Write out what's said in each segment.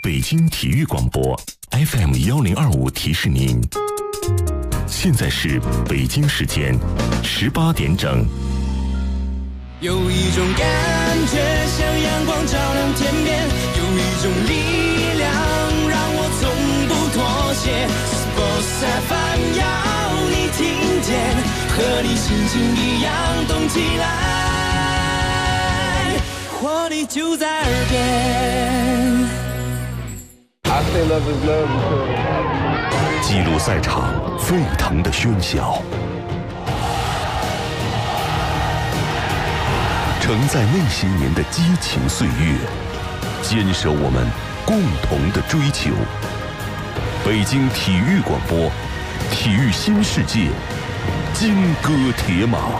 北京体育广播 FM1025提示您，现在是北京时间18点整。 有一种感觉像阳光照亮天边，有一种力量让我从不妥协。Sports FM 要你听见，和你心情一样动起来，活力就在耳边。 I say love is love because 记录赛场沸腾的喧嚣，承载那些年的激情岁月，坚守我们共同的追求。北京体育广播，体育新世界，金戈铁马。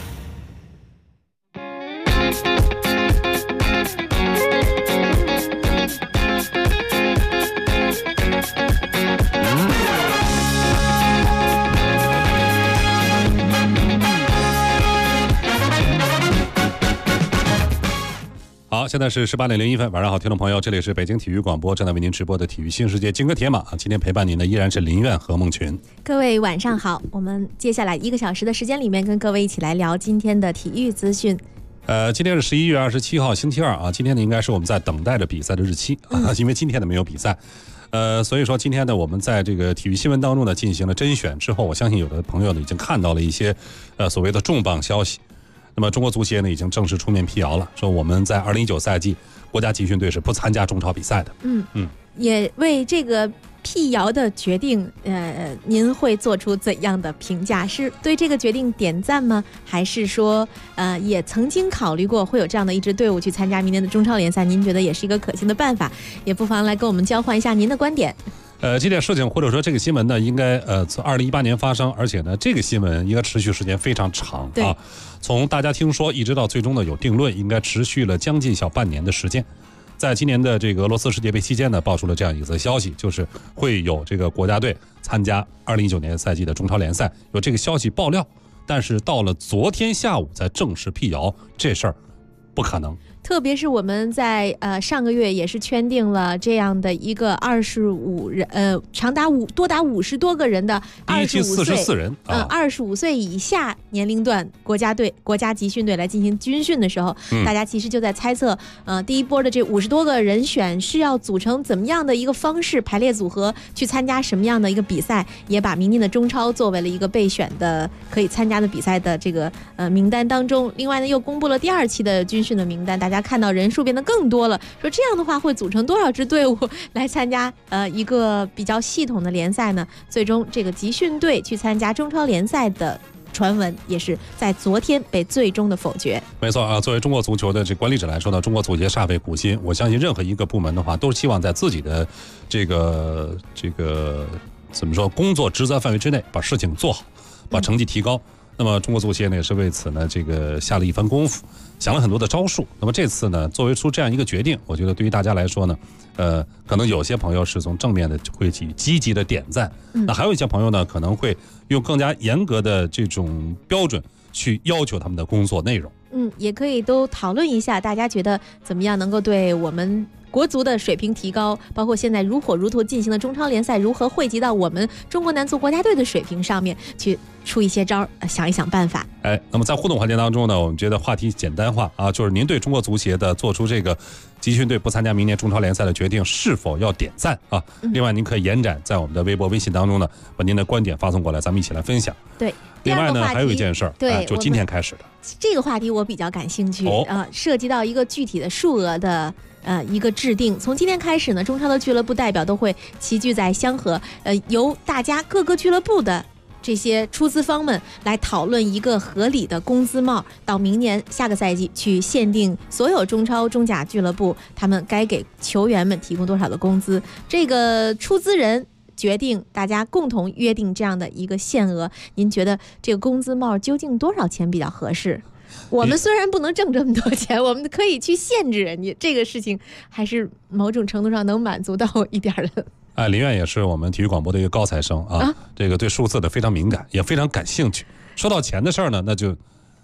好，现在是18点01分，晚上好，听众朋友，这里是北京体育广播正在为您直播的体育新世界金戈铁马。今天陪伴您的依然是林苑和孟群。 各位晚上好，我们接下来1个小时的时间里面，跟各位一起来聊今天的体育资讯。 今天是11月27号星期二啊，今天呢应该是我们在等待着比赛的日期啊，因为今天呢没有比赛。所以说今天呢，我们在这个体育新闻当中呢进行了甄选之后，我相信有的朋友呢已经看到了一些所谓的重磅消息。那么中国足协呢已经正式出面辟谣了，说我们在2019赛季国家集训队是不参加中超比赛的。 也为这个辟谣的决定，您会做出怎样的评价？是对这个决定点赞吗？还是说，也曾经考虑过会有这样的一支队伍去参加明年的中超联赛？您觉得也是一个可行的办法？也不妨来跟我们交换一下您的观点。 这件事情或者说这个新闻呢，应该从2018年发生，而且呢，这个新闻应该持续时间非常长啊。从大家听说一直到最终的有定论，应该持续了将近小半年的时间。在今年的这个俄罗斯世界杯期间呢，爆出了这样一则消息，就是会有这个国家队参加2019年赛季的中超联赛，有这个消息爆料，但是到了昨天下午才正式辟谣，这事儿不可能。 特别是我们在上个月也是圈定了这样的一个25人长达多达50多个人的25岁 44人 25岁以下年龄段国家集训队来进行军训的时候，大家其实就在猜测第一波的这50多个人选是要组成怎么样的一个方式排列组合去参加什么样的一个比赛，也把明年的中超作为了一个备选的可以参加的比赛的这个名单当中。另外呢，又公布了第2期的军训的名单，大家看到人数变得更多了，说这样的话会组成多少支队伍来参加一个比较系统的联赛呢？最终这个集训队去参加中超联赛的传闻也是在昨天被最终的否决。 没错啊，作为中国足球的这管理者来说呢，中国足协煞费苦心，我相信任何一个部门的话，都是希望在自己的这个怎么说工作职责范围之内把事情做好，把成绩提高。那么中国足协呢也是为此呢这个下了一番功夫，想了很多的招数。那么这次呢作为出这样一个决定，我觉得对于大家来说呢可能有些朋友是从正面的会去积极的点赞，那还有一些朋友呢可能会用更加严格的这种标准去要求他们的工作内容。 也可以都讨论一下，大家觉得怎么样能够对我们国足的水平提高，包括现在如火如荼进行的中超联赛如何汇集到我们中国男足国家队的水平上面去出一些招，想一想办法。 那么在互动环节当中呢，我们觉得话题简单化啊，就是您对中国足协的做出这个集训队不参加明年中超联赛的决定是否要点赞啊？另外您可以延展在我们的微博微信当中呢，把您的观点发送过来，咱们一起来分享。 对， 另外呢还有一件事儿， 对， 就今天开始的这个话题我比较感兴趣涉及到一个具体的数额的一个制定。从今天开始呢，中超的俱乐部代表都会齐聚在香河，由大家各个俱乐部的这些出资方们来讨论一个合理的工资帽，到明年下个赛季去限定所有中超中甲俱乐部他们该给球员们提供多少的工资。这个出资人决定，大家共同约定这样的一个限额。您觉得这个工资帽究竟多少钱比较合适？我们虽然不能挣这么多钱，我们可以去限制人家，这个事情还是某种程度上能满足到一点的。 林苑也是我们体育广播的一个高材生啊，这个对数字的非常敏感，也非常感兴趣。说到钱的事儿呢，那就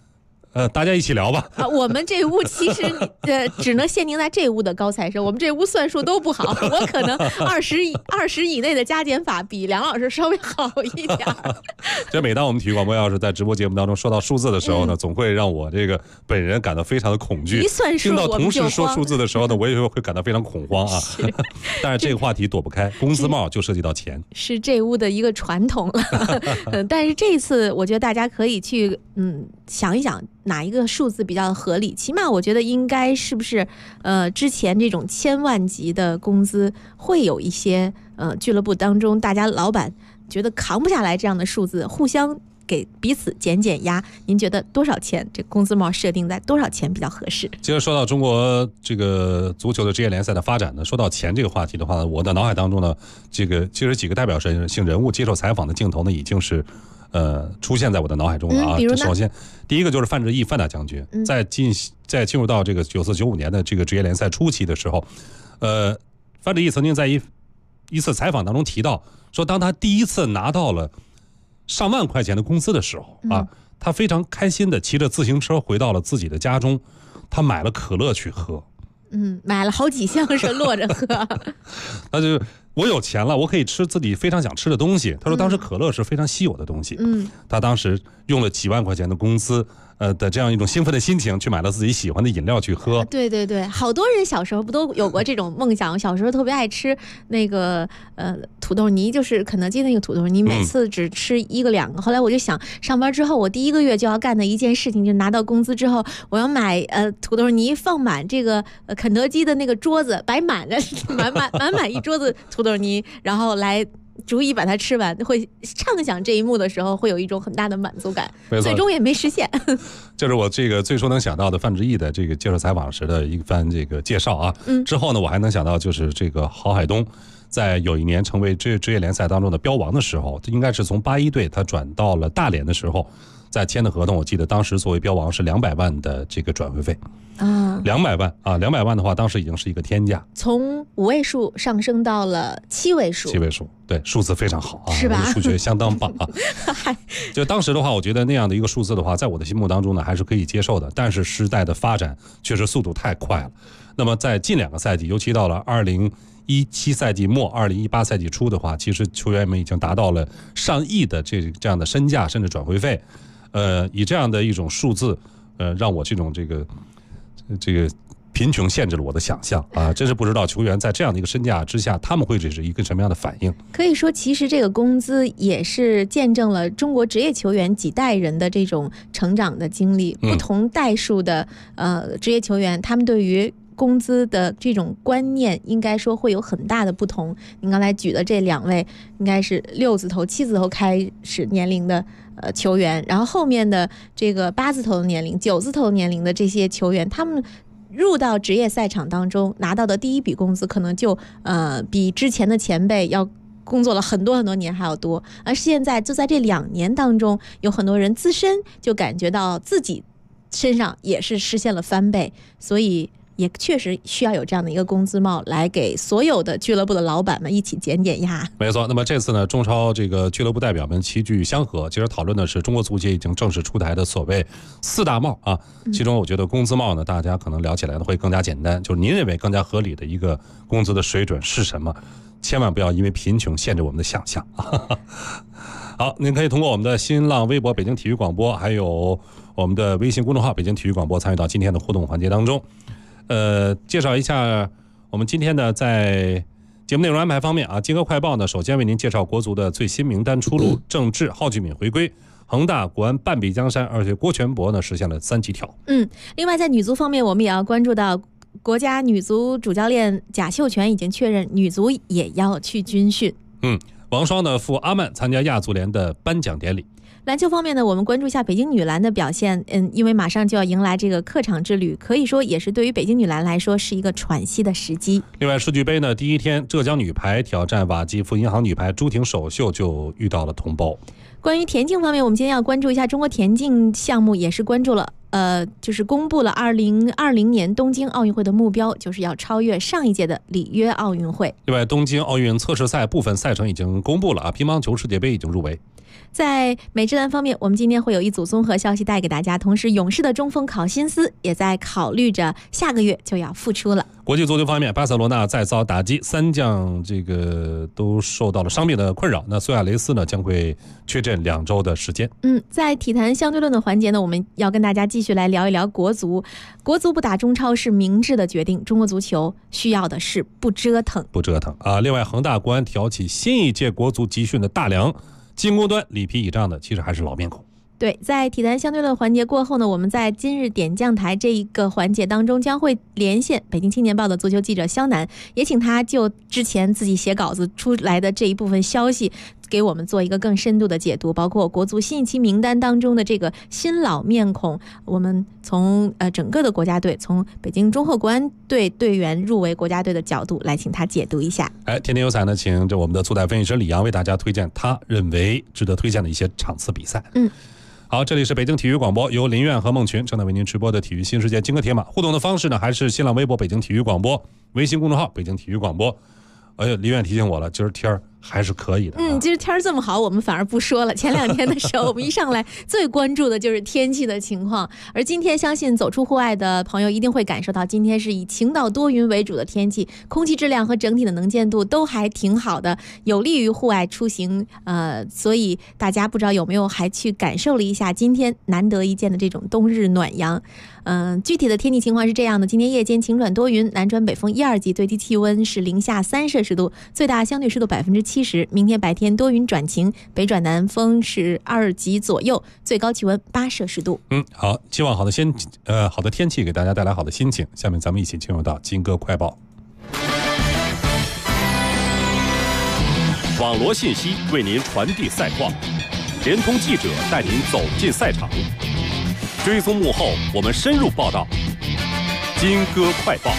大家一起聊吧。 我们这屋其实只能限定在这屋的高材生，我们这屋算术都不好，我可能20以内的加减法比梁老师稍微好一点。 这每当我们体育广播要是在直播节目当中说到数字的时候呢，总会让我这个本人感到非常的恐惧。 一算数， 听到同事说数字的时候呢，我也会感到非常恐慌啊。但是这个话题躲不开，工资帽就涉及到钱， 是这屋的一个传统了。但是这次我觉得大家可以去想一想哪一个数字比较合理，起码我觉得应该是不是之前这种千万级的工资会有一些俱乐部当中大家老板觉得扛不下来这样的数字，互相给彼此减压。您觉得多少钱这工资帽设定在多少钱比较合适？ 其实说到中国这个足球的职业联赛的发展呢，说到钱这个话题的话，我的脑海当中呢，这个其实几个代表性人物接受采访的镜头呢，已经是出现在我的脑海中了啊。 比如呢， 首先第一个就是范志毅范大将军，在进入到这个94、95年的这个职业联赛初期的时候，范志毅曾经在一次采访当中提到说，当他第一次拿到了上万块钱的工资的时候啊，他非常开心的骑着自行车回到了自己的家中，他买了可乐去喝。 买了好几箱是落着喝。 那就我有钱了，我可以吃自己非常想吃的东西。他说当时可乐是非常稀有的东西，他当时用了几万块钱的工资的这样一种兴奋的心情去买了自己喜欢的饮料去喝。 对对对，好多人小时候不都有过这种梦想？小时候特别爱吃那个土豆泥，就是肯德基那个土豆泥，每次只吃1个2个。后来我就想，上班之后我第1个月就要干的一件事情，就是拿到工资之后，我要买土豆泥，放满这个肯德基的那个桌子，摆满了满一桌子土豆泥，然后来逐一把它吃完。会畅想这一幕的时候，会有一种很大的满足感，最终也没实现。 这是我这个最初能想到的范志毅的这个接受采访时的一番这个介绍啊。之后呢，我还能想到就是这个郝海东在有一年成为职业联赛当中的标王的时候，应该是从81队他转到了大连的时候，在签的合同，我记得当时作为标王是200万的这个转会费啊，200万啊，200万的话，当时已经是一个天价，从 5位数上升到了7位数 ，7位数，对，数字非常好啊， 是吧？ 数学相当棒啊。就当时的话，我觉得那样的一个数字的话，在我的心目当中呢，还是可以接受的。但是时代的发展确实速度太快了。那么在近2个赛季，尤其到了2017赛季末、2018赛季初的话，其实球员们已经达到了上亿的这样的身价，甚至转会费。以这样的一种数字，让我这种这个贫穷限制了我的想象啊！真是不知道球员在这样的一个身价之下，他们会是一个什么样的反应。 可以说，其实这个工资也是见证了中国职业球员几代人的这种成长的经历。不同代数的职业球员，他们对于工资的这种观念应该说会有很大的不同。您刚才举的这2位应该是6字头、7字头开始年龄的球员，然后后面的这个8字头的年龄、9字头的年龄的这些球员，他们入到职业赛场当中拿到的第一笔工资可能就比之前的前辈要工作了很多年还要多。而现在就在这2年当中，有很多人自身就感觉到自己身上也是实现了翻倍，所以也确实需要有这样的一个工资帽来给所有的俱乐部的老板们一起减压。 没错，那么这次呢，中超这个俱乐部代表们齐聚香河，其实讨论的是中国足协已经正式出台的所谓4大帽啊。其中我觉得工资帽呢，大家可能聊起来呢会更加简单，就是您认为更加合理的一个工资的水准是什么？千万不要因为贫穷限制我们的想象。好，您可以通过我们的新浪微博北京体育广播，还有我们的微信公众号北京体育广播参与到今天的互动环节当中。介绍一下我们今天的在节目内容安排方面啊，金歌快报呢，首先为您介绍国足的最新名单出炉，郑智、郝俊敏回归，恒大、国安半壁江山，而且郭全博呢实现了3级跳。 另外在女足方面，我们也要关注到国家女足主教练贾秀全已经确认女足也要去军训。 王霜呢赴阿曼参加亚足联的颁奖典礼。 篮球方面呢，我们关注一下北京女篮的表现。因为马上就要迎来这个客场之旅，可以说也是对于北京女篮来说是一个喘息的时机。 另外世俱杯呢，第1天浙江女排挑战瓦基弗银行女排，朱婷首秀就遇到了同胞。 关于田径方面，我们今天要关注一下中国田径项目，也是关注了就是公布了2020年东京奥运会的目标，就是要超越上一届的里约奥运会。 另外东京奥运测试赛部分赛程已经公布了啊，乒乓球世界杯已经入围。 在美职篮方面，我们今天会有一组综合消息带给大家，同时勇士的中锋考辛斯也在考虑着下个月就要复出了。 国际足球方面，巴塞罗那再遭打击，3将这个都受到了伤病的困扰。那苏亚雷斯呢将会缺阵2周的时间。 在体坛相对论的环节呢，我们要跟大家继续来聊一聊国足。国足不打中超是明智的决定，中国足球需要的是不折腾啊！另外，恒大国安挑起新一届国足集训的大梁，进攻端里皮倚仗的其实还是老面孔。 对，在体坛相对论环节过后呢，我们在今日点将台这一个环节当中将会连线北京青年报的足球记者肖楠，也请他就之前自己写稿子出来的这一部分消息给我们做一个更深度的解读，包括国足新一期名单当中的这个新老面孔，我们从整个的国家队，从北京中赫国安队队员入围国家队的角度来请他解读一下。 天天有彩呢，请这我们的足彩分析师李阳为大家推荐他认为值得推荐的一些场次比赛。好，这里是北京体育广播，由林苑和孟群正在为您直播的体育新世界金戈铁马。互动的方式呢，还是新浪微博北京体育广播，微信公众号北京体育广播。林苑提醒我了，今儿天儿还是可以的。 今儿天儿这么好，我们反而不说了。前2天的时候，我们一上来最关注的就是天气的情况，而今天相信走出户外的朋友一定会感受到，今天是以晴到多云为主的天气，空气质量和整体的能见度都还挺好的，有利于户外出行。所以大家不知道有没有还去感受了一下今天难得一见的这种冬日暖阳。具体的天气情况是这样的：今天夜间晴转多云，南转北风1、2级，最低气温是零下3摄氏度，最大相对湿度70%。明天白天多云转晴，北转南风是2级左右，最高气温8摄氏度。 好，希望好的天气给大家带来好的心情。下面咱们一起进入到金戈快报。 网罗信息为您传递赛况，联通记者带您走进赛场，追踪幕后，我们深入报道。金戈快报。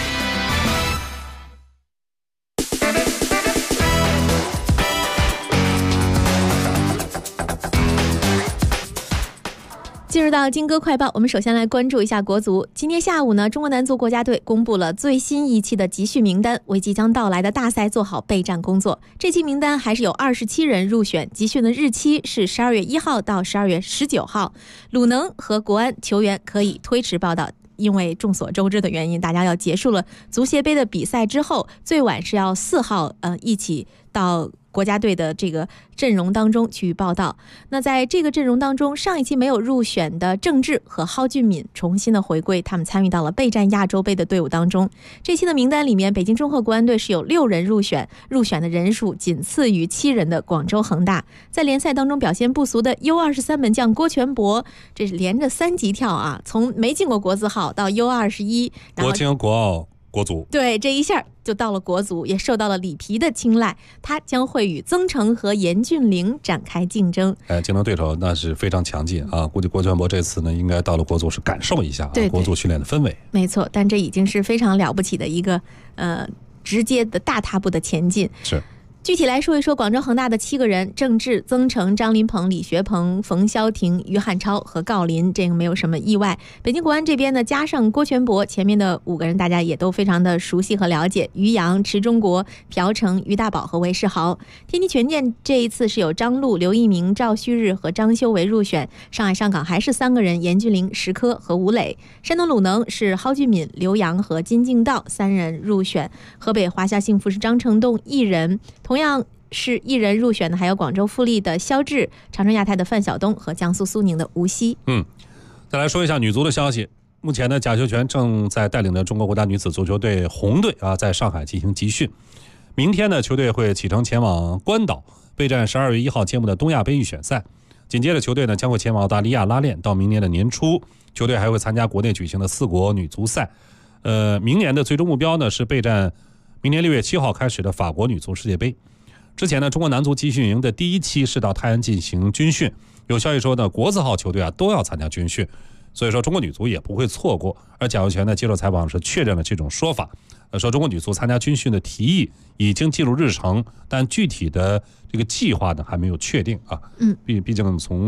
进入到金戈快报，我们首先来关注一下国足。今天下午呢，中国男足国家队公布了最新一期的集训名单，为即将到来的大赛做好备战工作。这期名单还是有27人入选，集训的日期是12月1号到12月19号。鲁能和国安球员可以推迟报到，因为众所周知的原因，大家要结束了足协杯的比赛之后，最晚是要4号一起到国家队的这个阵容当中去报道。那在这个阵容当中，上一期没有入选的郑智和蒿俊闵重新的回归，他们参与到了备战亚洲杯的队伍当中。这期的名单里面，北京中赫国安队是有6人入选，入选的人数仅次于7人的广州恒大。在联赛当中表现不俗的 U23 门将郭全博，这是连着3级跳啊，从没进过国字号到 U21， 国青国奥国足， 对，这一下就到了国足，也受到了里皮的青睐。他将会与曾诚和严俊凌展开竞争。 竞争对手那是非常强劲啊！估计郭全博这次呢，应该到了国足是感受一下对国足训练的氛围。 没错，但这已经是非常了不起的一个直接的大踏步的前进。 是。 具体来说一说广州恒大的7个人，郑智、曾诚、张琳芃、李学鹏、冯潇霆、于汉超和郜林，这个没有什么意外。北京国安这边呢，加上郭全博，前面的5个人大家也都非常的熟悉和了解，于洋、池忠国、朴成、于大宝和韦世豪。天梯权健这一次是有张路、刘一鸣、赵旭日和张修为入选，上海上港还是3个人，严俊凌、石科和吴磊。山东鲁能是蒿俊闵、刘洋和金敬道3人入选，河北华夏幸福是张成栋1人，同样是1人入选的还有广州富力的肖智、长春亚泰的范晓东和江苏苏宁的吴曦。 再来说一下女足的消息。目前呢，贾秀全正在带领着中国国家女子足球队红队在上海进行集训。明天呢，球队会启程前往关岛备战12月1号揭幕的东亚杯预选赛。紧接着球队呢将会前往澳大利亚拉练，到明年的年初，球队还会参加国内举行的4国女足赛。明年的最终目标呢是备战明年6月7号开始的法国女足世界杯。之前呢，中国男足集训营的第1期是到泰安进行军训，有消息说呢，国字号球队都要参加军训，所以说中国女足也不会错过。而贾秀全呢接受采访是确认了这种说法，说中国女足参加军训的提议已经进入日程，但具体的这个计划呢还没有确定啊。毕竟从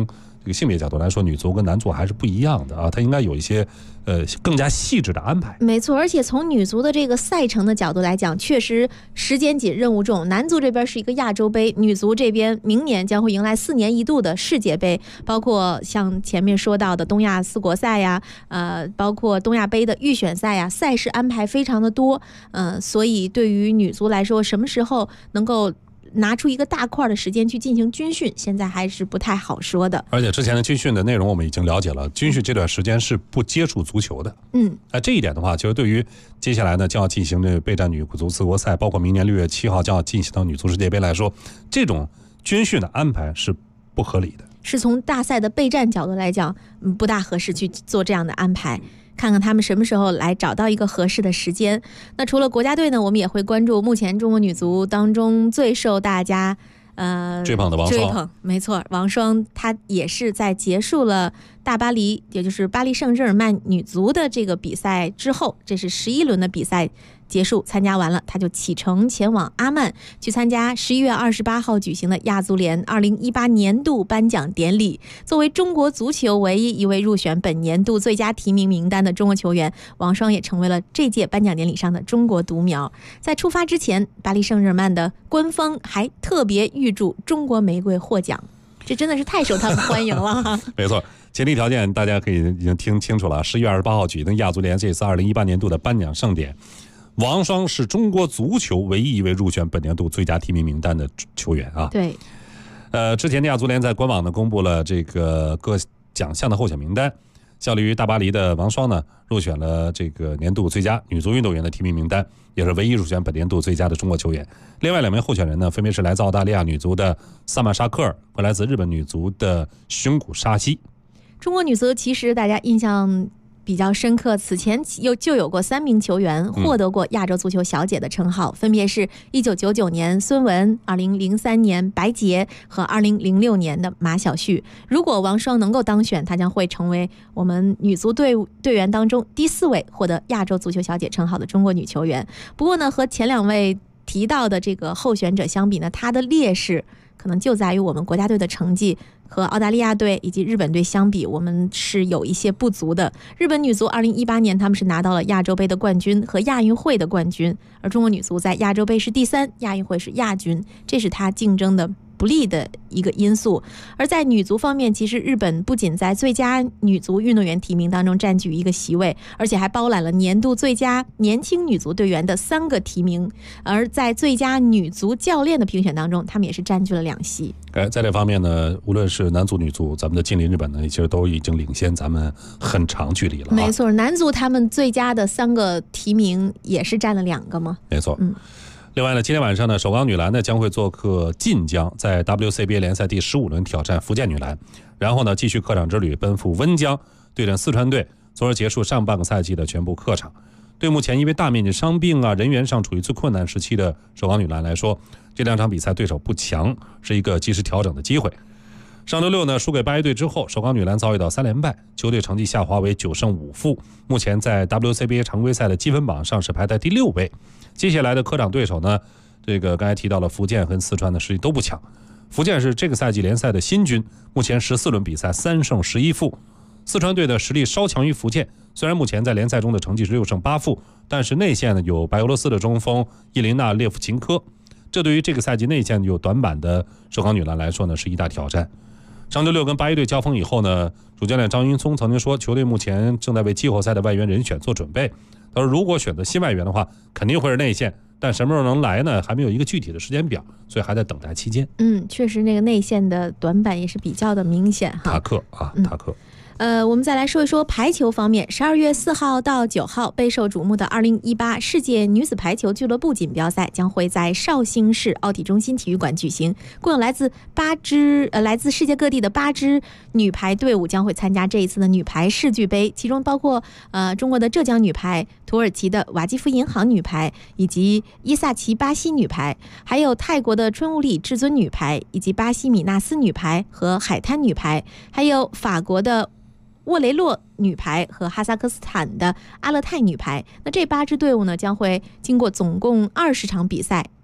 这个性别角度来说，女足跟男足还是不一样的啊，它应该有一些更加细致的安排。 没错，而且从女足的这个赛程的角度来讲，确实时间紧任务重。男足这边是一个亚洲杯，女足这边明年将会迎来4年一度的世界杯，包括像前面说到的东亚4国赛呀，包括东亚杯的预选赛呀，赛事安排非常的多。所以对于女足来说，什么时候能够拿出一个大块的时间去进行军训，现在还是不太好说的。 而且之前的军训的内容我们已经了解了，军训这段时间是不接触足球的。这一点的话，其实对于接下来呢将要进行的备战女足4国赛，包括明年6月7号将要进行到女足世界杯来说，这种军训的安排是不合理的， 是从大赛的备战角度来讲，不大合适去做这样的安排。看看他们什么时候来找到一个合适的时间。那除了国家队呢，我们也会关注目前中国女足当中最受大家追捧的王霜。 没错，王霜她也是在结束了大巴黎，也就是巴黎圣日耳曼女足的这个比赛之后，这是11轮的比赛结束，参加完了，他就启程前往阿曼去参加11月28号举行的亚足联2018年度颁奖典礼。作为中国足球唯一一位入选本年度最佳提名名单的中国球员，王霜也成为了这届颁奖典礼上的中国独苗。在出发之前，巴黎圣日耳曼的官方还特别预祝中国玫瑰获奖，这真的是太受他们欢迎了。 没错，前提条件大家可以已经听清楚了，11月28号举行亚足联这次2018年度的颁奖盛典，王霜是中国足球唯一一位入选本年度最佳提名名单的球员啊。 对， 之前的亚足联在官网呢公布了这个各奖项的候选名单，效力于大巴黎的王霜呢入选了这个年度最佳女足运动员的提名名单，也是唯一入选本年度最佳的中国球员。另外2名候选人呢，分别是来自澳大利亚女足的萨曼莎科尔和来自日本女足的熊谷沙希。 中国女足其实大家印象比较深刻，此前就有过3名球员获得过亚洲足球小姐的称号，分别是1999年孙雯、2003年白洁和2006年的马晓旭。如果王霜能够当选，她将会成为我们女足队员当中第4位获得亚洲足球小姐称号的中国女球员。不过呢，和前2位提到的这个候选者相比呢，她的劣势可能就在于我们国家队的成绩和澳大利亚队以及日本队相比，我们是有一些不足的。日本女足2018年他们是拿到了亚洲杯的冠军和亚运会的冠军，而中国女足在亚洲杯是第3，亚运会是亚军，这是她竞争的不利的一个因素。而在女足方面，其实日本不仅在最佳女足运动员提名当中占据一个席位，而且还包揽了年度最佳年轻女足队员的3个提名。而在最佳女足教练的评选当中，他们也是占据了2席。 在这方面呢，无论是男足女足，咱们的近邻日本呢，其实都已经领先咱们很长距离了。 没错，男足他们最佳的3个提名也是占了2个吗？ 没错。另外呢，今天晚上呢，首钢女篮呢将会做客晋江，在 WCBA 联赛第15轮挑战福建女篮，然后呢继续客场之旅奔赴温江对阵四川队，从而结束上半个赛季的全部客场。对目前因为大面积伤病人员上处于最困难时期的首钢女篮来说，这2场比赛对手不强，是一个及时调整的机会。上周六呢，输给巴西队之后，首钢女篮遭遇到3连败，球队成绩下滑为9胜5负，目前在 WCBA 常规赛的积分榜上是排在第6位。接下来的客场对手呢，这个刚才提到了福建和四川的实力都不强。福建是这个赛季联赛的新军，目前14轮比赛3胜11负。四川队的实力稍强于福建，虽然目前在联赛中的成绩是6胜8负，但是内线呢有白俄罗斯的中锋伊琳娜列夫琴科，这对于这个赛季内线有短板的首钢女篮来说呢是一大挑战。上周六跟巴西队交锋以后呢，主教练张云松曾经说，球队目前正在为季后赛的外援人选做准备。他说，如果选择新外援的话，肯定会是内线，但什么时候能来呢？还没有一个具体的时间表，所以还在等待期间。 确实那个内线的短板也是比较的明显哈。 塔克。 我们再来说一说排球方面，12月4号到9号备受瞩目的2018世界女子排球俱乐部锦标赛将会在绍兴市奥体中心体育馆举行，共有来自世界各地的8支女排队伍将会参加这一次的女排世俱杯，其中包括中国的浙江女排、土耳其的瓦基夫银行女排，以及伊萨奇巴西女排，还有泰国的春雾里至尊女排，以及巴西米纳斯女排和海滩女排，还有法国的沃雷洛女排和哈萨克斯坦的阿勒泰女排。那这8支队伍呢，将会经过总共20场比赛，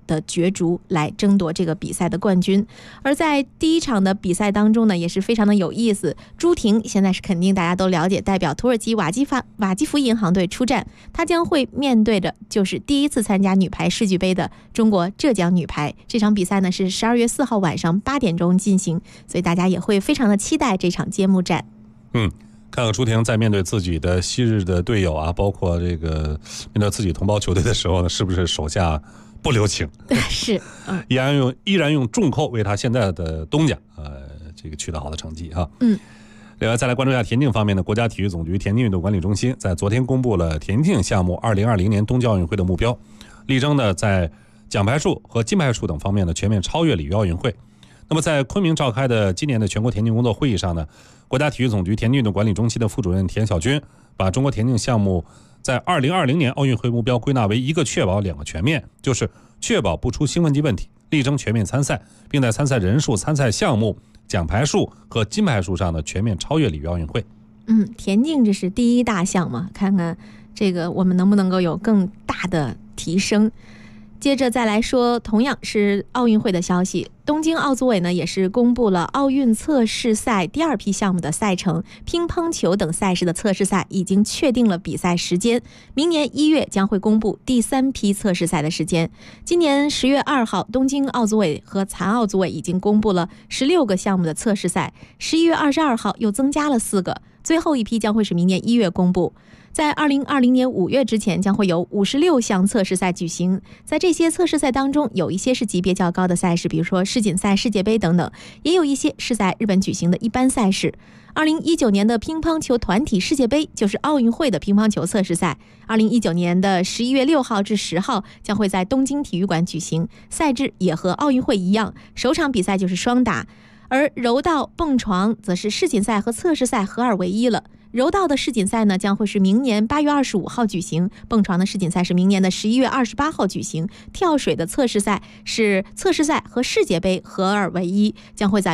的角逐来争夺这个比赛的冠军。而在第一场的比赛当中呢，也是非常的有意思。朱婷现在是肯定大家都了解，代表土耳其瓦基弗银行队出战，她将会面对的就是第一次参加女排世俱杯的中国浙江女排。这场比赛呢是12月4号晚上8点钟进行，所以大家也会非常的期待这场揭幕战。 看看朱婷在面对自己的昔日的队友啊，包括这个面对自己同胞球队的时候呢，是不是手下不留情？ 是， 依然用重扣为他现在的东家这个取得好的成绩哈。另外再来关注一下田径方面的，国家体育总局田径运动管理中心在昨天公布了田径项目2020年冬季奥运会的目标，力争呢在奖牌数和金牌数等方面呢全面超越里约奥运会。那么在昆明召开的今年的全国田径工作会议上呢，国家体育总局田径运动管理中心的副主任田晓军把中国田径项目在2020年奥运会目标归纳为一个确保两个全面，就是确保不出兴奋剂问题，力争全面参赛，并在参赛人数、参赛项目、奖牌数和金牌数上的全面超越里约奥运会。 田径这是第一大项嘛，看看这个我们能不能够有更大的提升。接着再来说，同样是奥运会的消息，东京奥组委呢也是公布了奥运测试赛第2批项目的赛程，乒乓球等赛事的测试赛已经确定了比赛时间，明年1月将会公布第3批测试赛的时间。今年10月2号，东京奥组委和残奥组委已经公布了16个项目的测试赛，11月22号又增加了4个，最后一批将会是明年1月公布。在2020年5月之前将会有56项测试赛举行，在这些测试赛当中，有一些是级别较高的赛事，比如说世锦赛、世界杯等等，也有一些是在日本举行的一般赛事。2019年的乒乓球团体世界杯就是奥运会的乒乓球测试赛，2019年的11月6号至10号将会在东京体育馆举行，赛制也和奥运会一样，首场比赛就是双打，而柔道、蹦床则是世锦赛和测试赛合二为一了。柔道的世锦赛呢将会是明年8月25号举行，蹦床的世锦赛是明年的11月28号举行，跳水的测试赛是测试赛和世界杯合二为一，将会在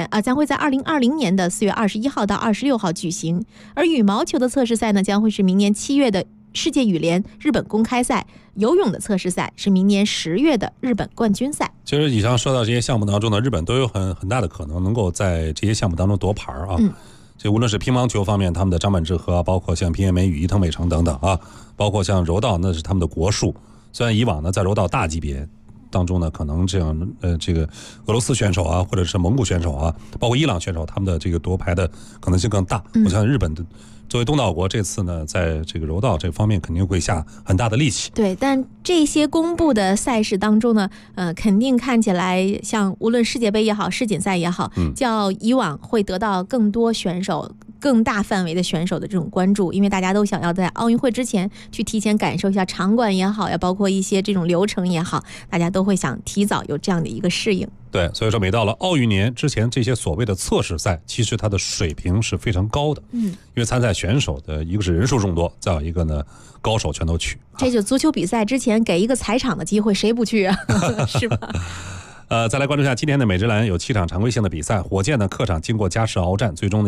2020年的4月21号到26号举行。而羽毛球的测试赛呢将会是明年7月的世界羽联日本公开赛，游泳的测试赛是明年10月的日本冠军赛。 其实以上说到这些项目当中呢，日本都有很大的可能能够在这些项目当中夺牌啊。这无论是乒乓球方面，他们的张本智和，包括像平野美宇、伊藤美诚等等啊，包括像柔道，那是他们的国术。虽然以往呢，在柔道大级别当中呢，可能这样这个俄罗斯选手啊，或者是蒙古选手啊，包括伊朗选手，他们的这个夺牌的可能性更大。我想日本的作为东道国，这次呢，在这个柔道这方面肯定会下很大的力气。 对，但这些公布的赛事当中呢，肯定看起来像无论世界杯也好，世锦赛也好，较以往会得到更多选手、更大范围的选手的这种关注，因为大家都想要在奥运会之前去提前感受一下场馆也好呀，包括一些这种流程也好，大家都会想提早有这样的一个适应。 对，所以说每到了奥运年之前，这些所谓的测试赛，其实它的水平是非常高的。因为参赛选手的一个是人数众多，再有一个呢，高手全都去。 这就足球比赛之前给一个踩场的机会，谁不去啊？是吧？ 再来关注一下今天的美职篮有7场常规性的比赛，火箭呢客场经过加时鏖战，最终的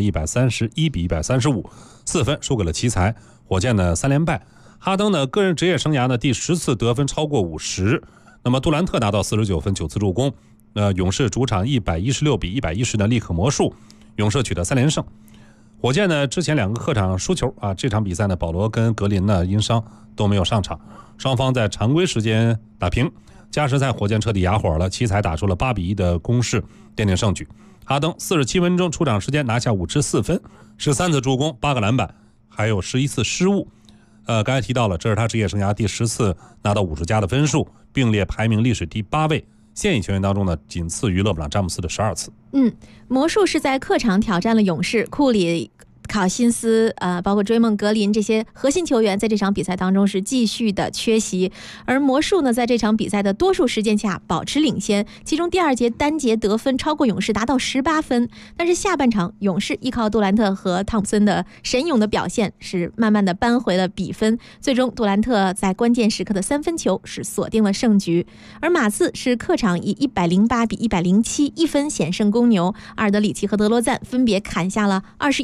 131-135，4分输给了奇才。火箭呢3连败。哈登呢个人职业生涯呢第10次得分超过50。那么杜兰特拿到49分，9次助攻。勇士主场116-110的力克魔术，勇士取得3连胜。火箭呢之前2个客场输球啊，这场比赛呢保罗跟格林呢因伤都没有上场，双方在常规时间打平。加时赛火箭彻底哑火了，奇才打出了8-1的攻势，奠定胜局。哈登47分钟出场时间拿下5支4分，13次助攻，8个篮板，还有11次失误。刚才提到了，这是他职业生涯第10次拿到50加的分数，并列排名历史第8位。现役球员当中呢，仅次于勒布朗詹姆斯的12次。 魔术是在客场挑战了勇士，库里、考辛斯包括追梦格林这些核心球员在这场比赛当中是继续的缺席，而魔术呢在这场比赛的多数时间下保持领先，其中第2节单节得分超过勇士达到18分，但是下半场勇士依靠杜兰特和汤普森的神勇的表现是慢慢的扳回了比分，最终杜兰特在关键时刻的3分球是锁定了胜局。而马刺是客场以108-107 1分险胜公牛，阿尔德里奇和德罗赞分别砍下了21分和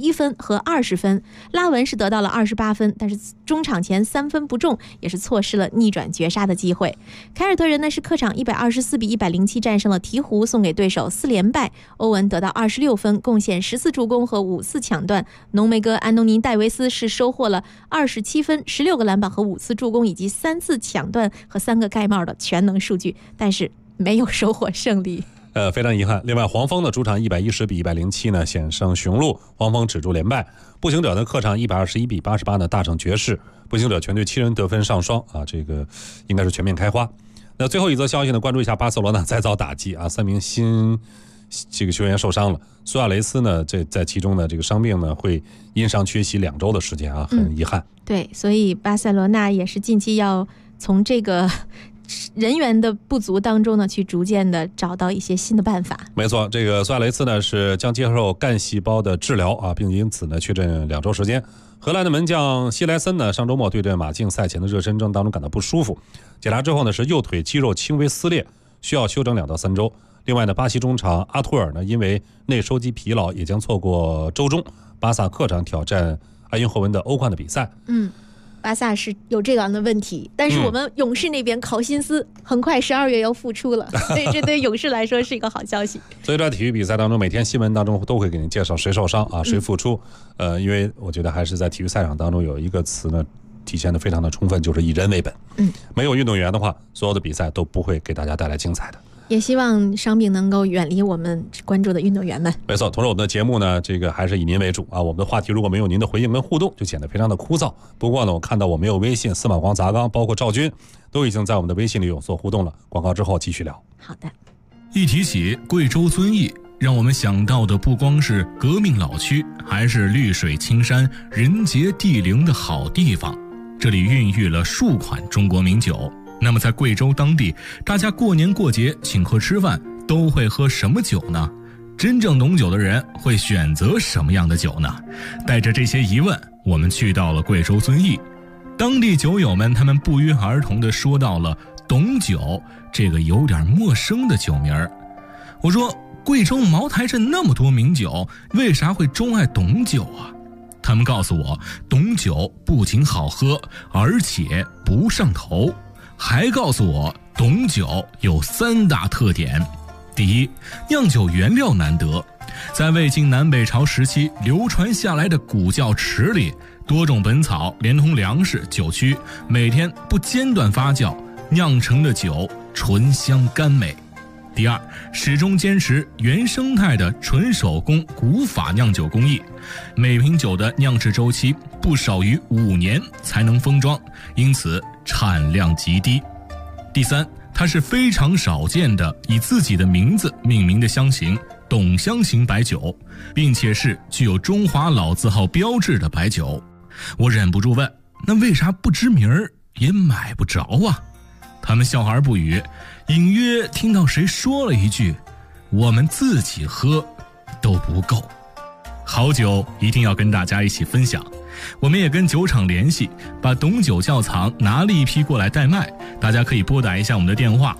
和20分，拉文是得到了28分，但是中场前3分不中，也是错失了逆转绝杀的机会。凯尔特人呢是客场124比107战胜了鹈鹕，送给对手4连败。欧文得到26分，贡献14助攻和5次抢断。浓眉哥安东尼戴维斯是收获了27分、16个篮板和5次助攻，以及3次抢断和3个盖帽的全能数据，但是没有收获胜利。 非常遗憾。另外，黄蜂的主场110比107呢险胜雄鹿，黄蜂止住连败。步行者的客场121比88呢大胜爵士，步行者全队7人得分上双啊，这个应该是全面开花。那最后一则消息呢，关注一下巴塞罗那再遭打击啊，3名新这个球员受伤了。苏亚雷斯呢，这在其中呢，这个伤病呢会因伤缺席2周的时间啊，很遗憾。 对，所以巴塞罗那也是近期要从这个人员的不足当中呢，去逐渐的找到一些新的办法。 没错，这个苏亚雷斯呢是将接受干细胞的治疗啊，并因此呢确诊2周时间。荷兰的门将希莱森呢，上周末对阵马竞赛前的热身征当中感到不舒服，检查之后呢是右腿肌肉轻微撕裂，需要休整2到3周。另外呢，巴西中场阿图尔呢因为内收肌疲劳，也将错过周中巴萨客场挑战埃因霍温的欧冠的比赛。 巴萨是有这样的问题，但是我们勇士那边考辛斯很快12月要复出了，所以这对勇士来说是一个好消息。 所以在体育比赛当中，每天新闻当中都会给您介绍谁受伤啊，谁复出。因为我觉得还是在体育赛场当中有一个词呢，体现的非常的充分，就是以人为本。没有运动员的话，所有的比赛都不会给大家带来精彩的。 也希望伤病能够远离我们关注的运动员们。 没错，同时我们的节目呢，这个还是以您为主啊。我们的话题如果没有您的回应跟互动，就显得非常的枯燥。不过呢，我看到我们有微信司马光、砸缸，包括赵军，都已经在我们的微信里有所互动了。广告之后继续聊。 好的。 一提起贵州遵义，让我们想到的不光是革命老区，还是绿水青山、人杰地灵的好地方。这里孕育了数款中国名酒。那么在贵州当地，大家过年过节请客吃饭都会喝什么酒呢？真正懂酒的人会选择什么样的酒呢？带着这些疑问，我们去到了贵州遵义。当地酒友们他们不约而同地说到了董酒这个有点陌生的酒名儿。我说，贵州茅台镇那么多名酒，为啥会钟爱董酒啊？他们告诉我，董酒不仅好喝，而且不上头。还告诉我，董酒有3大特点。第一，酿酒原料难得，在魏晋南北朝时期流传下来的古窖池里，多种本草连同粮食、酒曲，每天不间断发酵，酿成的酒醇香甘美。第二，始终坚持原生态的纯手工古法酿酒工艺，每瓶酒的酿制周期不少于5年才能封装，因此产量极低。第三，它是非常少见的以自己的名字命名的香型董香型白酒，并且是具有中华老字号标志的白酒。我忍不住问，那为啥不知名儿也买不着啊？他们笑而不语，隐约听到谁说了一句，我们自己喝都不够。好酒一定要跟大家一起分享，我们也跟酒厂联系，把董酒窖藏拿了一批过来代卖，大家可以拨打一下我们的电话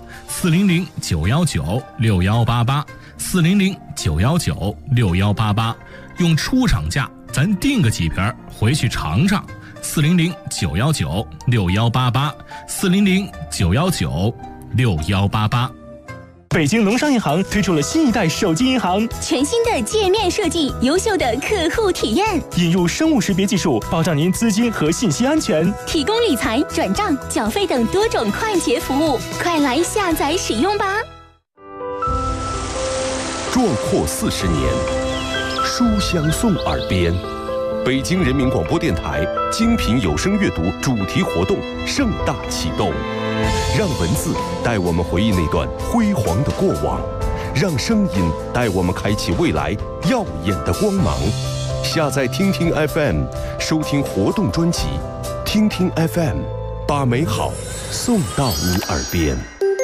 400-919-6188 400-919-6188，用出厂价咱订个几瓶回去尝尝。400-919-6188 400-919-6188。 北京农商银行推出了新一代手机银行， 全新的界面设计，优秀的客户体验， 引入生物识别技术，保障您资金和信息安全， 提供理财、转账、缴费等多种快捷服务，快来下载使用吧！ 壮阔40年，书香送耳边。北京人民广播电台精品有声阅读主题活动盛大启动，让文字带我们回忆那段辉煌的过往，让声音带我们开启未来耀眼的光芒。下载听听 FM， 收听活动专辑，听听 FM， 把美好送到你耳边。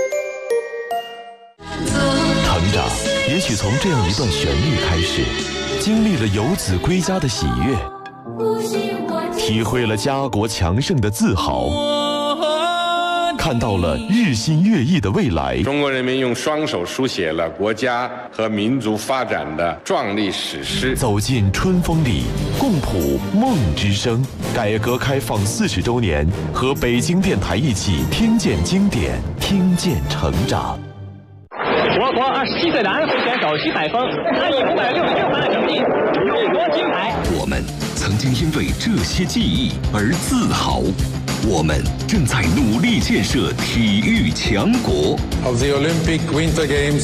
成长也许从这样一段旋律开始，经历了游子归家的喜悦，体会了家国强盛的自豪， 看到了日新月异的未来。 中国人民用双手书写了国家和民族发展的壮丽史诗。 走进春风里，共谱梦之声。改革开放40周年，和北京电台一起听见经典，听见成长。 我国27岁的安徽选手徐海峰，他以566分的成绩荣夺金牌。 我们曾经因为这些记忆而自豪，我们正在努力建设体育强国。 Of the Olympic Winter Games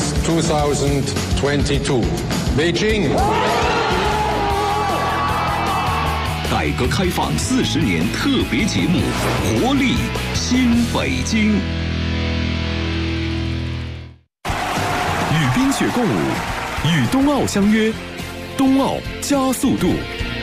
2022, Beijing。 改革开放40年特别节目，活力新北京。与冰雪共舞，与冬奥相约，冬奥加速度。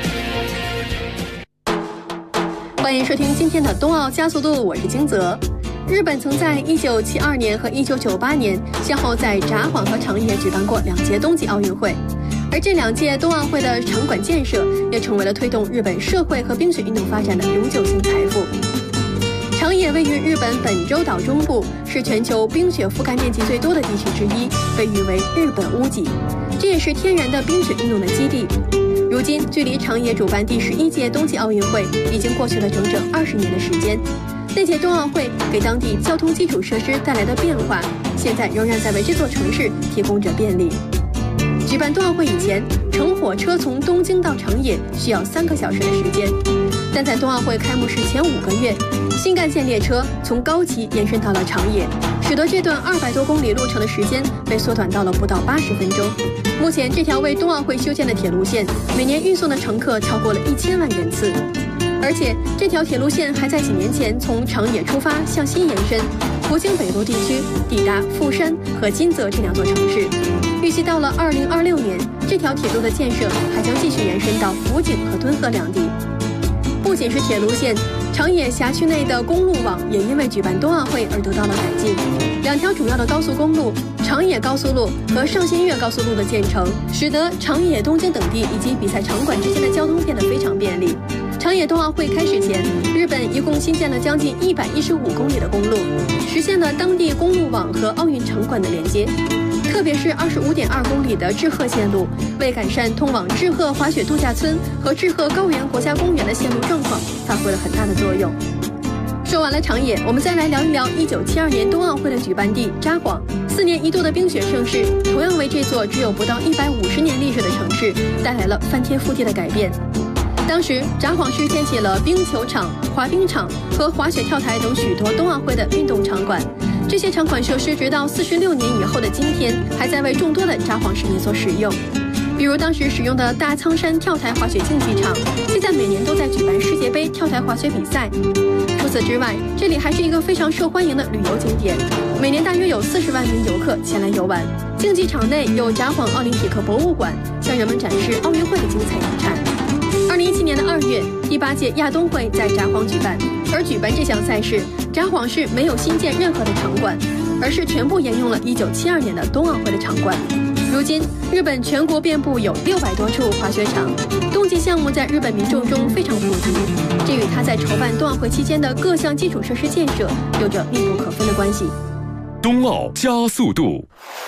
欢迎收听今天的冬奥加速度，我是金泽。日本曾在1972年和1998年先后在札幌和长野举办过2届冬季奥运会，而这2届冬奥会的场馆建设也成为了推动日本社会和冰雪运动发展的永久性财富。长野位于日本本州岛中部，是全球冰雪覆盖面积最多的地区之一，被誉为日本屋脊，这也是天然的冰雪运动的基地。如今，距离长野主办第11届冬季奥运会已经过去了整整20年的时间。那届冬奥会给当地交通基础设施带来的变化，现在仍然在为这座城市提供着便利。举办冬奥会以前，乘火车从东京到长野需要3个小时的时间，但在冬奥会开幕式前5个月，新干线列车从高崎延伸到了长野，使得这段200多公里路程的时间被缩短到了不到80分钟。目前，这条为冬奥会修建的铁路线，每年运送的乘客超过了1000万人次。而且，这条铁路线还在几年前从长野出发向西延伸，途经北陆地区，抵达富山和金泽这2座城市。预计到了2026年，这条铁路的建设还将继续延伸到福井和敦贺2地。不仅是铁路线，长野辖区内的公路网也因为举办冬奥会而得到了改进。2条主要的高速公路长野高速路和上仙岳高速路的建成，使得长野、东京等地以及比赛场馆之间的交通变得非常便利。长野冬奥会开始前，日本一共新建了将近115公里的公路，实现了当地公路网和奥运场馆的连接。特别是25.2公里的志贺线路，为改善通往志贺滑雪度假村和志贺高原国家公园的线路状况发挥了很大的作用。说完了长野，我们再来聊一聊1972年冬奥会的举办地札幌。4年一度的冰雪盛世，同样为这座只有不到150年历史的城市带来了翻天覆地的改变。当时，札幌市建起了冰球场、滑冰场和滑雪跳台等许多冬奥会的运动场馆。这些场馆设施直到46年以后的今天，还在为众多的札幌市民所使用。比如当时使用的大苍山跳台滑雪竞技场，现在每年都在举办世界杯跳台滑雪比赛。除此之外，这里还是一个非常受欢迎的旅游景点，每年大约有40万名游客前来游玩。竞技场内有札幌奥林匹克博物馆，向人们展示奥运会的精彩遗产。2017年的2月，第8届亚冬会在札幌举办，而举办这项赛事，札幌市没有新建任何的场馆，而是全部沿用了1972年的冬奥会的场馆。如今，日本全国遍布有600多处滑雪场，冬季项目在日本民众中非常普及，这与他在筹办冬奥会期间的各项基础设施建设有着密不可分的关系。 冬奥加速度。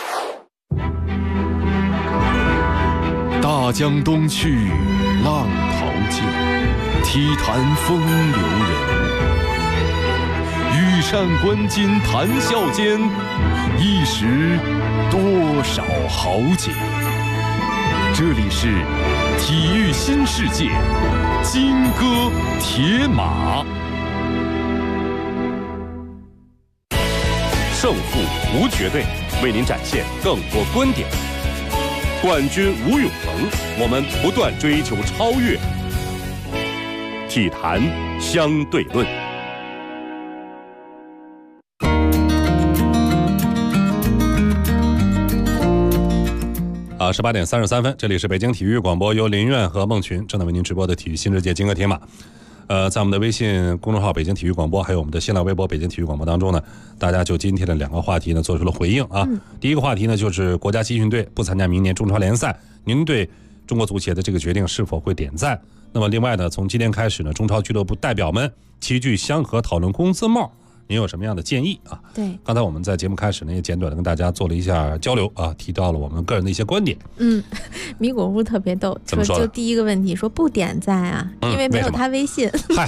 大江东去，浪淘尽，体坛风流人。羽扇纶巾谈笑间，一时多少豪杰。这里是体育新世界，金戈铁马。 胜负无绝对，为您展现更多观点。冠军无永恒，我们不断追求超越。体坛相对论。 18点33分，这里是北京体育广播，由林苑和孟群正在为您直播的体育新世界金戈铁马。在我们的微信公众号北京体育广播，还有我们的新浪微博北京体育广播当中呢，大家就今天的2个话题呢做出了回应啊。第一个话题呢就是国家集训队不参加明年中超联赛，您对中国足协的这个决定是否会点赞？那么另外呢，从今天开始呢，中超俱乐部代表们齐聚香河讨论工资帽， 您有什么样的建议啊？ 对， 刚才我们在节目开始呢，也简短的跟大家做了一下交流啊，提到了我们个人的一些观点。 米果屋特别逗， 怎么说？ 就第一个问题说不点赞啊，因为没有他微信。 嗨，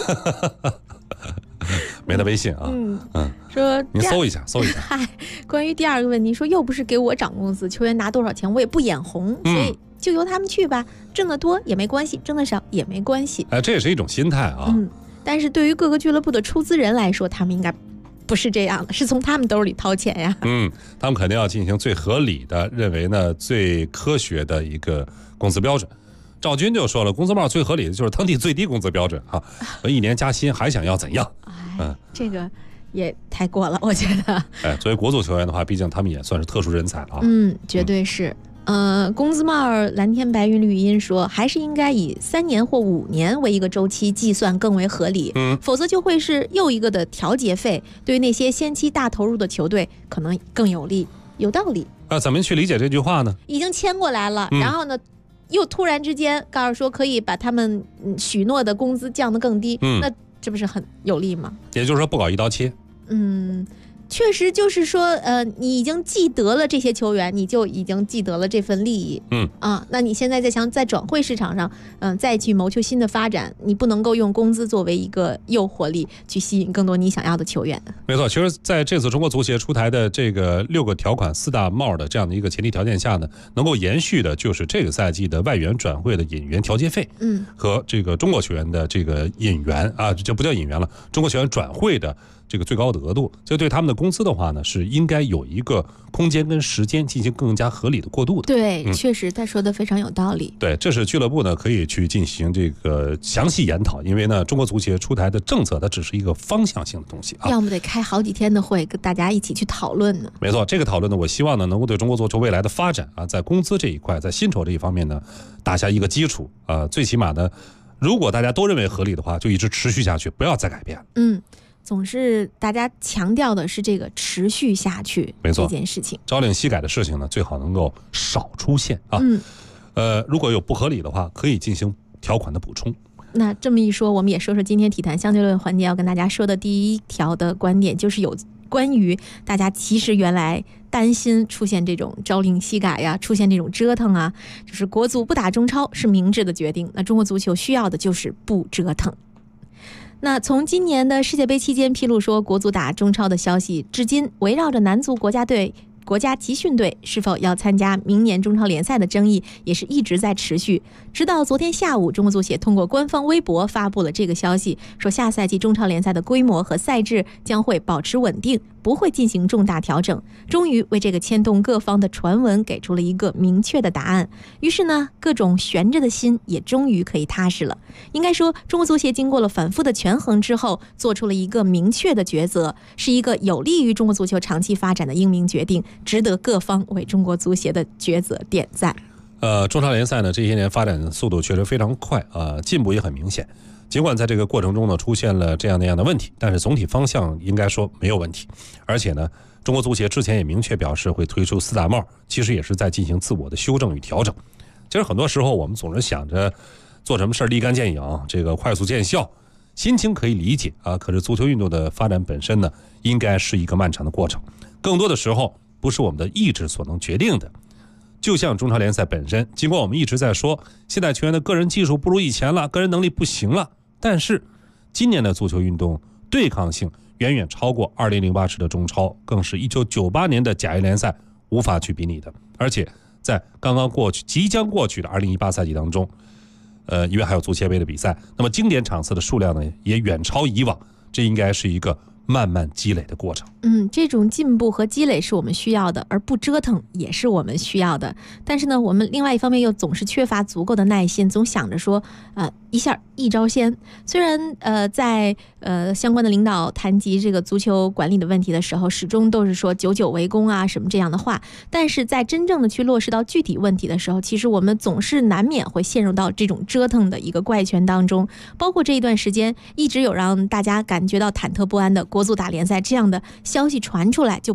没他微信啊。 说您搜一下。 嗨，关于第二个问题说，又不是给我涨工资，球员拿多少钱我也不眼红，所以就由他们去吧，挣得多也没关系，挣得少也没关系。 这也是一种心态啊。 但是对于各个俱乐部的出资人来说，他们应该不是这样的，是从他们兜里掏钱呀。 他们肯定要进行最合理的，认为呢最科学的一个工资标准。赵军就说了，工资帽最合理的就是当地最低工资标准啊，一年加薪还想要怎样？ 这个也太过了，我觉得。 作为国足球员的话，毕竟他们也算是特殊人才了啊。 绝对是。工资帽蓝天白云绿荫说，还是应该以3年或5年为一个周期计算更为合理，否则就会是又一个的调节费，对于那些先期大投入的球队可能更有利，有道理。 怎么去理解这句话呢？ 已经签过来了，然后呢，又突然之间告诉说可以把他们许诺的工资降得更低，那这不是很有利吗？ 也就是说不搞一刀切。 确实就是说，你已经既得了这些球员，你就已经既得了这份利益。那你现在在想在转会市场上，再去谋求新的发展，你不能够用工资作为一个诱惑力去吸引更多你想要的球员。 没错，其实在这次中国足协出台的这个6个条款4大帽的这样的一个前提条件下呢，能够延续的就是这个赛季的外援转会的引援调节费，和这个中国球员的这个引援啊，这不叫引援了，中国球员转会的这个最高的额度，这对他们的工资的话呢，是应该有一个空间跟时间进行更加合理的过渡的。 对，确实他说的非常有道理。 对，这是俱乐部呢可以去进行这个详细研讨，因为呢中国足协出台的政策它只是一个方向性的东西啊， 要么得开好几天的会跟大家一起去讨论呢。 没错，这个讨论呢，我希望呢能够对中国足球未来的发展啊，在工资这一块，在薪酬这一方面呢打下一个基础啊，最起码呢，如果大家都认为合理的话，就一直持续下去，不要再改变。 总是大家强调的是这个持续下去， 没错， 这件事情朝令夕改的事情呢，最好能够少出现啊。如果有不合理的话，可以进行条款的补充。 那这么一说，我们也说说今天体坛相对论环节要跟大家说的第一条的观点，就是有关于大家其实原来担心出现这种朝令夕改呀，出现这种折腾啊，就是国足不打中超是明智的决定，那中国足球需要的就是不折腾。那从今年的世界杯期间披露说国足打中超的消息，至今围绕着男足国家队、国家集训队是否要参加明年中超联赛的争议也是一直在持续，直到昨天下午，中国足协通过官方微博发布了这个消息，说下赛季中超联赛的规模和赛制将会保持稳定，不会进行重大调整，终于为这个牵动各方的传闻给出了一个明确的答案。于是呢，各种悬着的心也终于可以踏实了。应该说，中国足协经过了反复的权衡之后，做出了一个明确的抉择，是一个有利于中国足球长期发展的英明决定，值得各方为中国足协的抉择点赞。 中超联赛呢，这些年发展的速度确实非常快啊，进步也很明显。尽管在这个过程中呢出现了这样那样的问题，但是总体方向应该说没有问题。而且呢，中国足协之前也明确表示会推出4大帽，其实也是在进行自我的修正与调整。其实很多时候我们总是想着做什么事立竿见影，这个快速见效，心情可以理解啊。可是足球运动的发展本身呢，应该是一个漫长的过程，更多的时候不是我们的意志所能决定的。就像中超联赛本身，尽管我们一直在说现在球员的个人技术不如以前了，个人能力不行了，但是今年的足球运动对抗性远远超过2008时的中超，更是1998年的甲 A 联赛无法去比拟的。而且在刚刚过去即将过去的2018赛季当中，因为还有足协杯的比赛，那么经典场次的数量呢也远超以往，这应该是一个慢慢积累的过程。 这种进步和积累是我们需要的，而不折腾也是我们需要的。但是呢，我们另外一方面又总是缺乏足够的耐心，总想着说一下一招鲜。虽然在相关的领导谈及这个足球管理的问题的时候，始终都是说久久为功啊什么这样的话，但是在真正的去落实到具体问题的时候，其实我们总是难免会陷入到这种折腾的一个怪圈当中。包括这一段时间一直有让大家感觉到忐忑不安的国足打联赛这样的消息传出来，就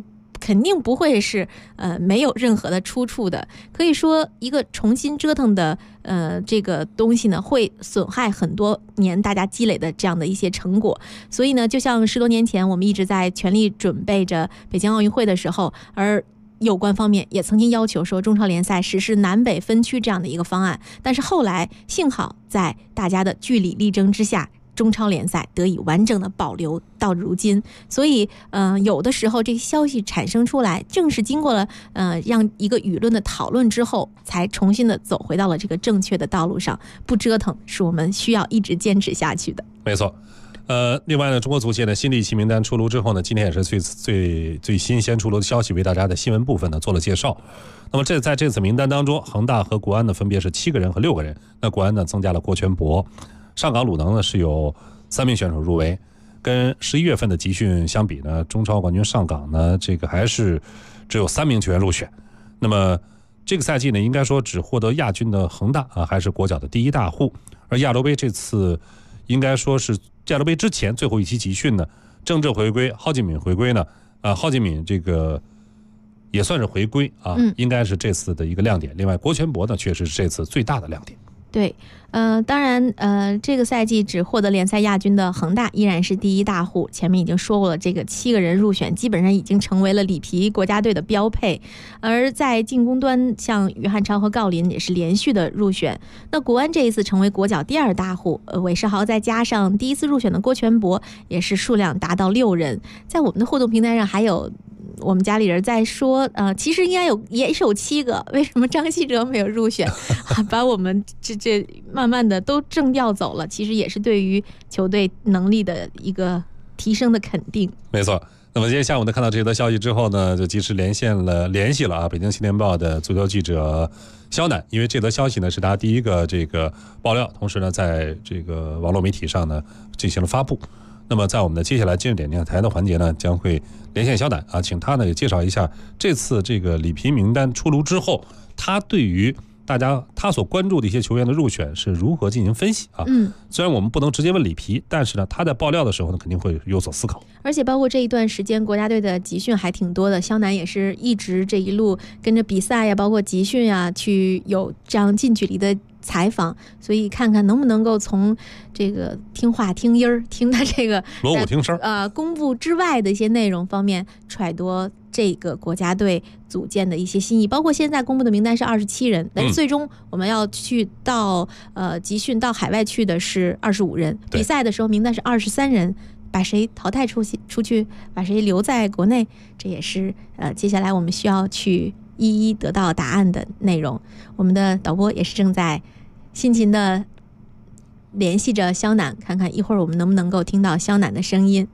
肯定不会是没有任何的出处的。可以说一个重新折腾的这个东西呢，会损害很多年大家积累的这样的一些成果。所以呢，就像10多年前我们一直在全力准备着北京奥运会的时候，而有关方面也曾经要求说中超联赛实施南北分区这样的一个方案，但是后来幸好在大家的据理力争之下，中超联赛得以完整的保留到如今。所以有的时候这些消息产生出来，正是经过了让一个舆论的讨论之后，才重新的走回到了这个正确的道路上。不折腾是我们需要一直坚持下去的。 没错。另外呢，中国足协的新例行名单出炉之后呢，今天也是最新鲜出炉的消息，为大家的新闻部分呢做了介绍。那么在这次名单当中，恒大和国安呢分别是7个人和6个人。那国安呢增加了郭全博，上港鲁能呢是有3名选手入围。跟11月份的集训相比呢，中超冠军上港呢这个还是只有3名球员入选。那么这个赛季呢，应该说只获得亚军的恒大还是国脚的第一大户。而亚洲杯这次应该说是亚洲杯之前最后一期集训呢，郑智回归，蒿俊闵回归呢，蒿俊闵这个也算是回归应该是这次的一个亮点。另外，郭全博呢，确实是这次最大的亮点。 对，当然，这个赛季只获得联赛亚军的恒大依然是第一大户。前面已经说过了，这个7个人入选，基本上已经成为了里皮国家队的标配。而在进攻端，像于汉超和郜林也是连续的入选。那国安这一次成为国脚第2大户，韦世豪再加上第一次入选的郭全博，也是数量达到6人。在我们的互动平台上还有我们家里人在说，其实应该也是有7个，为什么张稀哲没有入选？把我们这慢慢的都正调走了，其实也是对于球队能力的一个提升的肯定。 没错。那么今天下午呢，看到这则消息之后呢，就及时联系了北京青年报的足球记者肖楠，因为这则消息呢是他第一个这个爆料，同时呢在这个网络媒体上呢进行了发布。那么在我们的接下来今日点电台的环节呢，将会连线肖楠请他呢也介绍一下这次这个里皮名单出炉之后，他对于他所关注的一些球员的入选是如何进行分析虽然我们不能直接问里皮，但是呢他在爆料的时候呢肯定会有所思考。 而且包括这一段时间国家队的集训还挺多的，肖楠也是一直这一路跟着比赛呀，包括集训啊，去有这样近距离的采访，所以看看能不能够从这个听话听音儿，听他这个锣鼓听声公布之外的一些内容方面揣度这个国家队组建的一些心意。包括现在公布的名单是27人，但是最终我们要去到集训到海外去的是25人，比赛的时候名单是23人，把谁淘汰出去，把谁留在国内，这也是接下来我们需要去一一得到答案的内容。我们的导播也是正在辛勤的联系着肖楠，看看一会儿我们能不能够听到肖楠的声音。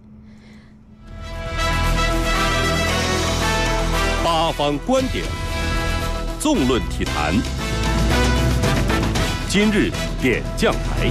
八方观点，纵论体坛，今日点将台。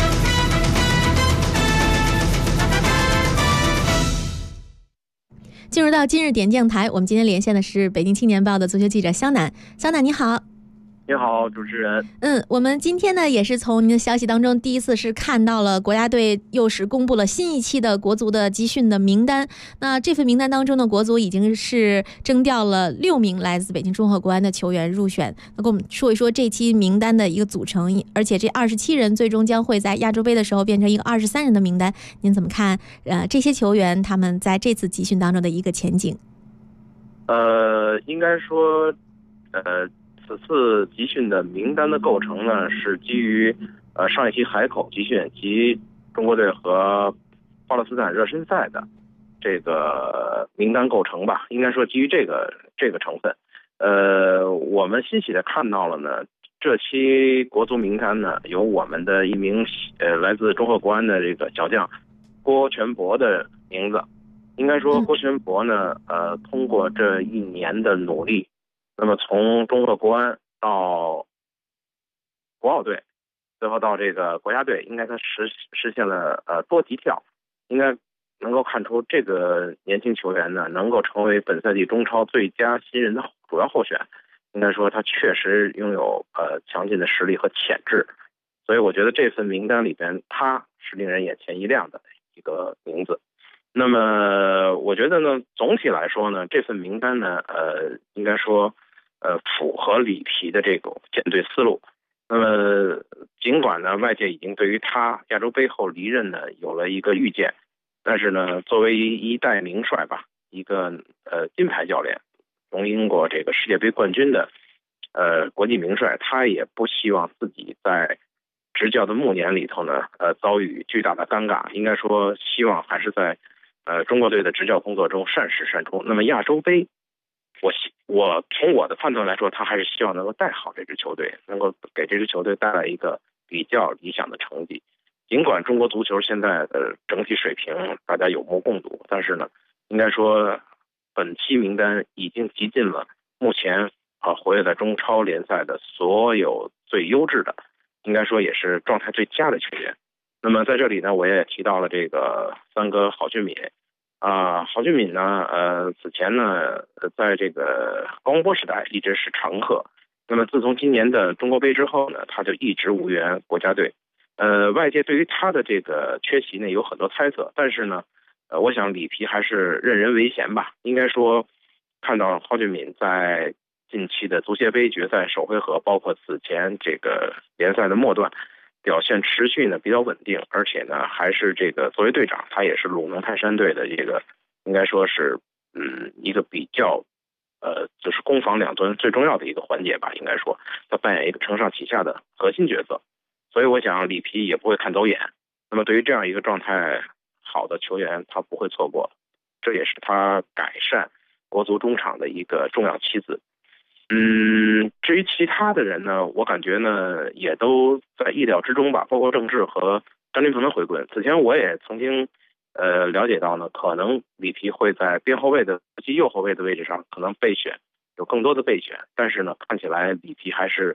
进入到今日点将台，我们今天连线的是北京青年报的足球记者肖楠。肖楠你好。 你好，主持人。 我们今天呢也是从您的消息当中第一次是看到了国家队又是公布了新一期的国足的集训的名单。那这份名单当中呢，国足已经是征调了6名来自北京中赫国安的球员入选。那跟我们说一说这期名单的一个组成，而且这27人最终将会在亚洲杯的时候变成一个23人的名单。您怎么看这些球员他们在这次集训当中的一个前景？ 应该说此次集训的名单的构成呢，是基于上一期海口集训及中国队和巴勒斯坦热身赛的这个名单构成吧。应该说基于这个成分，我们欣喜的看到了呢，这期国足名单呢有我们的一名来自中赫国安的这个小将郭全博的名字。应该说郭全博呢，通过这1年的努力。那么从中赫国安到国奥队，最后到这个国家队，应该他实现了多级跳，应该能够看出这个年轻球员呢能够成为本赛季中超最佳新人的主要候选。应该说他确实拥有强劲的实力和潜质，所以我觉得这份名单里边他是令人眼前一亮的一个名字。那么我觉觉得呢，总体来说呢，这份名单呢，应该说，符合里皮的这种建队思路。那么，尽管呢，外界已经对于他亚洲杯后离任呢有了一个预见，但是呢，作为一代名帅吧，一个金牌教练，荣膺过这个世界杯冠军的国际名帅，他也不希望自己在执教的暮年里头呢，遭遇巨大的尴尬。应该说，希望还是在中国队的执教工作中善始善终。那么亚洲杯，我从我的判断来说，他还是希望能够带好这支球队，能够给这支球队带来一个比较理想的成绩。尽管中国足球现在的整体水平大家有目共睹，但是呢，应该说本期名单已经集进了目前活跃在中超联赛的所有最优质的，应该说也是状态最佳的球员。那么在这里呢，我也提到了这个三哥郝俊敏。郝俊敏呢，此前呢，在这个高洪波时代一直是常客。那么自从今年的中国杯之后呢，他就一直无缘国家队。外界对于他的这个缺席呢有很多猜测，但是呢，我想里皮还是任人唯贤吧。应该说，看到郝俊敏在近期的足协杯决赛首回合，包括此前这个联赛的末段，表现持续呢比较稳定，而且呢还是这个作为队长，他也是鲁能泰山队的这个应该说是一个比较就是攻防两端最重要的一个环节吧。应该说他扮演一个承上启下的核心角色，所以我想里皮也不会看走眼。那么对于这样一个状态好的球员，他不会错过，这也是他改善国足中场的一个重要棋子。至于其他的人呢，我感觉呢也都在意料之中吧，包括郑智和张琳芃的回归。此前我也曾经了解到呢，可能里皮会在边后卫的及右后卫的位置上可能备选，有更多的备选，但是呢看起来里皮还是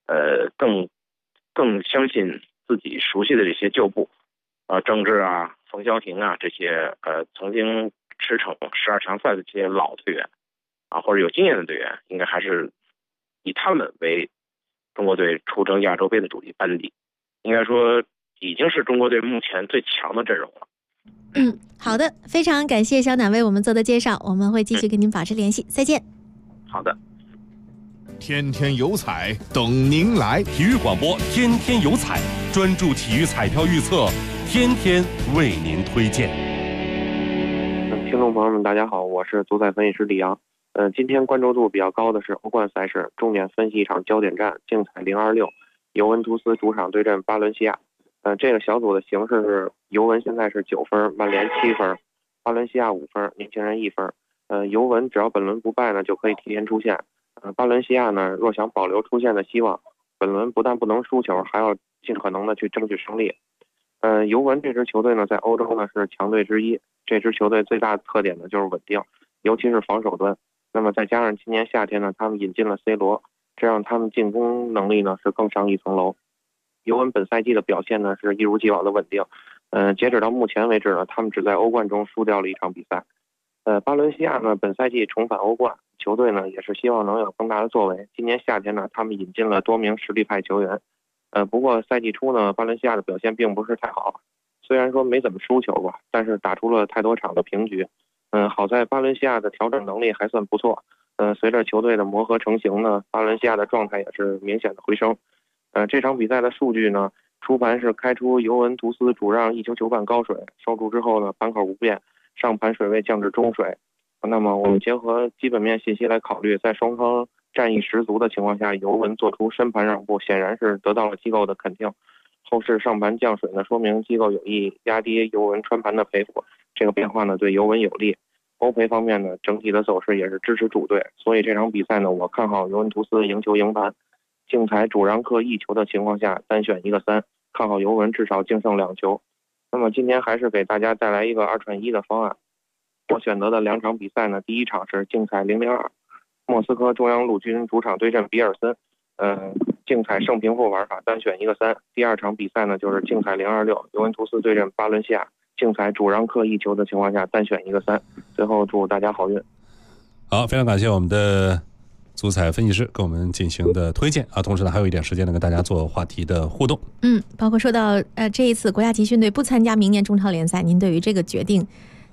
更相信自己熟悉的这些旧部郑智啊、冯潇霆啊这些曾经驰骋12强赛的这些老队员或者有经验的队员，应该还是以他们为中国队出征亚洲杯的主力班底，应该说已经是中国队目前最强的阵容了。 好的，非常感谢小乃为我们做的介绍，我们会继续跟您保持联系，再见。 好的。 天天有彩等您来， 体育广播天天有彩，专注体育彩票预测，天天为您推荐。 听众朋友们大家好，我是足彩分析师李阳。今天关注度比较高的是欧冠赛事，重点分析一场焦点战，竞彩026，尤文图斯主场对阵巴伦西亚。这个小组的形势是尤文现在是9分，曼联7分，巴伦西亚5分，年轻人1分。尤文只要本轮不败呢，就可以提前出线。巴伦西亚呢，若想保留出线的希望，本轮不但不能输球，还要尽可能的去争取胜利。尤文这支球队呢，在欧洲呢是强队之一。这支球队最大的特点呢就是稳定，尤其是防守端。那么再加上今年夏天呢，他们引进了 C 罗，这让他们进攻能力呢是更上一层楼。尤文本赛季的表现呢是一如既往的稳定。截止到目前为止呢，他们只在欧冠中输掉了一场比赛。巴伦西亚呢本赛季重返欧冠，球队呢也是希望能有更大的作为。今年夏天呢，他们引进了多名实力派球员。不过赛季初呢，巴伦西亚的表现并不是太好，虽然说没怎么输球吧，但是打出了太多场的平局。好在巴伦西亚的调整能力还算不错。随着球队的磨合成型呢，巴伦西亚的状态也是明显的回升。这场比赛的数据呢，初盘是开出尤文图斯主让1球球半高水，收注之后呢，盘口不变，上盘水位降至中水。那么我们结合基本面信息来考虑，在双方战意十足的情况下，尤文做出深盘让步，显然是得到了机构的肯定。后市上盘降水呢，说明机构有意压低尤文穿盘的赔付，这个变化呢对尤文有利。欧赔方面呢，整体的走势也是支持主队，所以这场比赛呢，我看好尤文图斯赢球赢盘。竞彩主让客1球的情况下，单选一个3，看好尤文至少净胜2球。那么今天还是给大家带来一个2串1的方案。我选择的2场比赛呢，第一场是竞彩002，莫斯科中央陆军主场对阵比尔森，竞彩胜平负玩法，单选一个3。第二场比赛呢，就是竞彩026，尤文图斯对阵巴伦西亚，竞彩主让客1球的情况下，单选一个3。最后祝大家好运。 好，非常感谢我们的足彩分析师跟我们进行的推荐同时呢，还有一点时间呢，跟大家做话题的互动。 包括说到这一次国家集训队不参加明年中超联赛，您对于这个决定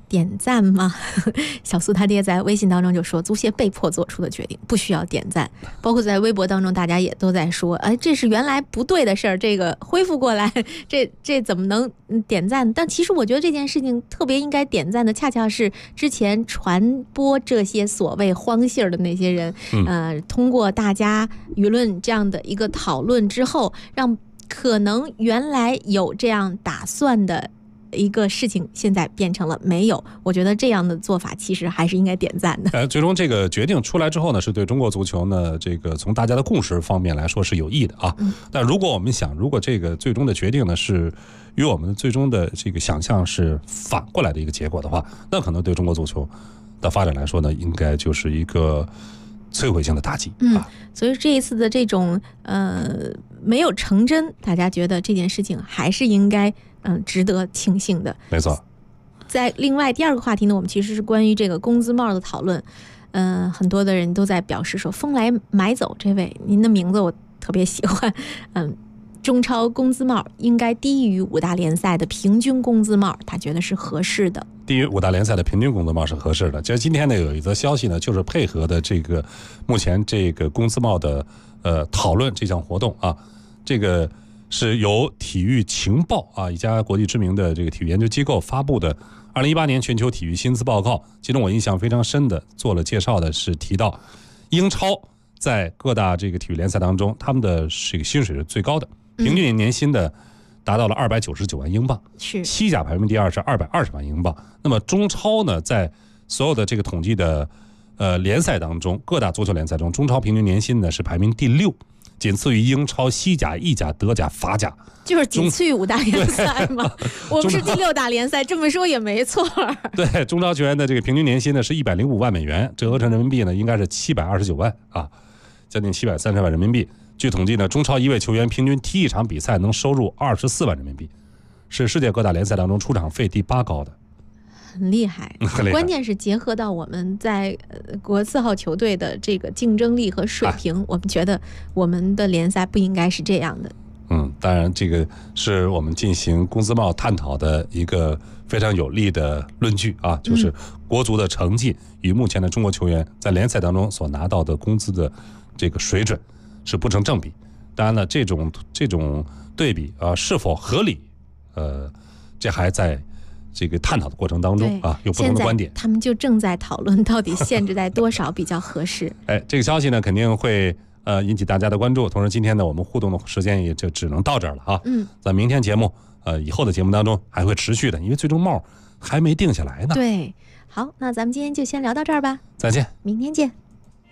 点赞吗？小苏他爹在微信当中就说，足协被迫做出的决定不需要点赞。包括在微博当中，大家也都在说，哎，这是原来不对的事儿，这个恢复过来，这怎么能点赞？但其实我觉得这件事情特别应该点赞的，恰恰是之前传播这些所谓荒信儿的那些人，通过大家舆论这样的一个讨论之后，让可能原来有这样打算的一个事情现在变成了没有。我觉得这样的做法其实还是应该点赞的。 最终这个决定出来之后呢，是对中国足球呢这个从大家的共识方面来说是有益的啊。但如果我们想，如果这个最终的决定呢是与我们最终的这个想象是反过来的一个结果的话，那可能对中国足球的发展来说呢，应该就是一个摧毁性的打击。 所以这一次的这种没有成真，大家觉得这件事情还是应该值得庆幸的。 没错。 在另外第二个话题呢，我们其实是关于这个工资帽的讨论。很多的人都在表示说，风来买走这位，您的名字我特别喜欢。中超工资帽应该低于5大联赛的平均工资帽，他觉得是合适的。 低于5大联赛的平均工资帽是合适的。其实今天呢有一则消息呢，就是配合的这个目前这个工资帽的讨论这项活动啊，这个是由体育情报啊一家国际知名的这个体育研究机构发布的2018年全球体育薪资报告。其中我印象非常深的做了介绍的是提到，英超在各大这个体育联赛当中，他们的这个薪水是最高的，平均年薪的达到了299万英镑， 是西甲排名第2是220万英镑。那么中超呢，在所有的这个统计的联赛当中，各大足球联赛中，中超平均年薪呢是排名第6，仅次于英超、西甲、意甲、德甲、法甲， 就是仅次于5大联赛嘛。我们是第6大联赛，这么说也没错。 对，中超球员的这个平均年薪呢是105万美元，折合成人民币呢应该是729万啊，将近730万人民币。据统计呢，中超一位球员平均踢一场比赛能收入24万人民币，是世界各大联赛当中出场费第8高的。 很厉害，关键是结合到我们在国4号球队的这个竞争力和水平，我们觉得我们的联赛不应该是这样的。 当然这个是我们进行工资帽探讨的一个非常有力的论据啊，就是国足的成绩与目前的中国球员在联赛当中所拿到的工资的这个水准是不成正比。当然了，这种对比是否合理，这还在这个探讨的过程当中啊，有不同的观点。 他们就正在讨论到底限制在多少比较合适。 这个消息呢肯定会引起大家的关注。同时今天呢我们互动的时间也就只能到这儿了啊。在明天节目以后的节目当中还会持续的，因为最终帽还没定下来呢。 对，好，那咱们今天就先聊到这儿吧。 再见， 明天见。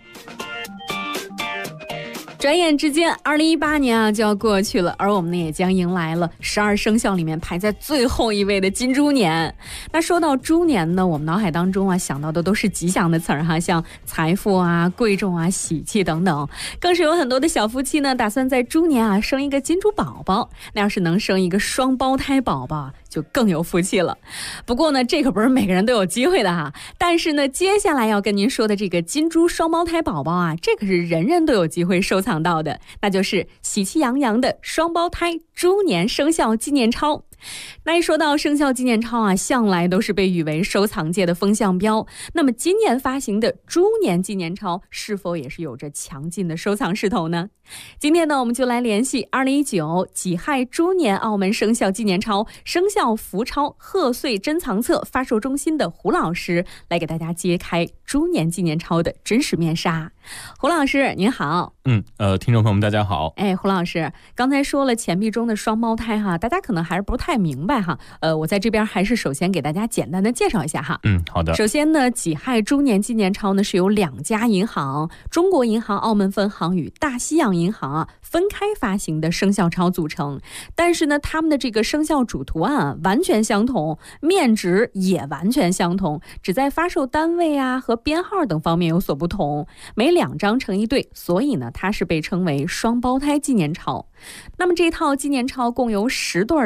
转眼之间2018年就要过去了，而我们呢也将迎来了12生肖里面排在最后一位的金猪年。那说到猪年呢，我们脑海当中想到的都是吉祥的词儿哈，像财富啊、贵重啊、喜气等等。更是有很多的小夫妻呢打算在猪年生一个金猪宝宝，那要是能生一个双胞胎宝宝就更有福气了。不过呢，这可不是每个人都有机会的哈。但是呢，接下来要跟您说的这个金猪双胞胎宝宝这可是人人都有机会收藏到的，那就是喜气洋洋的双胞胎猪年生肖纪念钞。那一说到生肖纪念钞向来都是被誉为收藏界的风向标。那么今年发行的猪年纪念钞是否也是有着强劲的收藏势头呢？今天呢，我们就来联系2019己亥猪年澳门生肖纪念钞生肖福钞贺岁珍藏册发售中心的胡老师，来给大家揭开猪年纪念钞的真实面纱。胡老师您好。 听众朋友们大家好。 胡老师刚才说了钱币中的双胞胎大家可能还是不太明白我在这边还是首先给大家简单的介绍一下好的。 首先呢，己亥猪年纪念钞呢是由2家银行中国银行澳门分行与大西洋银行分开发行的生肖钞组成，但是呢他们的这个生肖主图案完全相同，面值也完全相同，只在发售单位和编号等方面有所不同，每2张成一对，所以呢它是被称为双胞胎纪念钞。那么这套纪念钞共有10对从0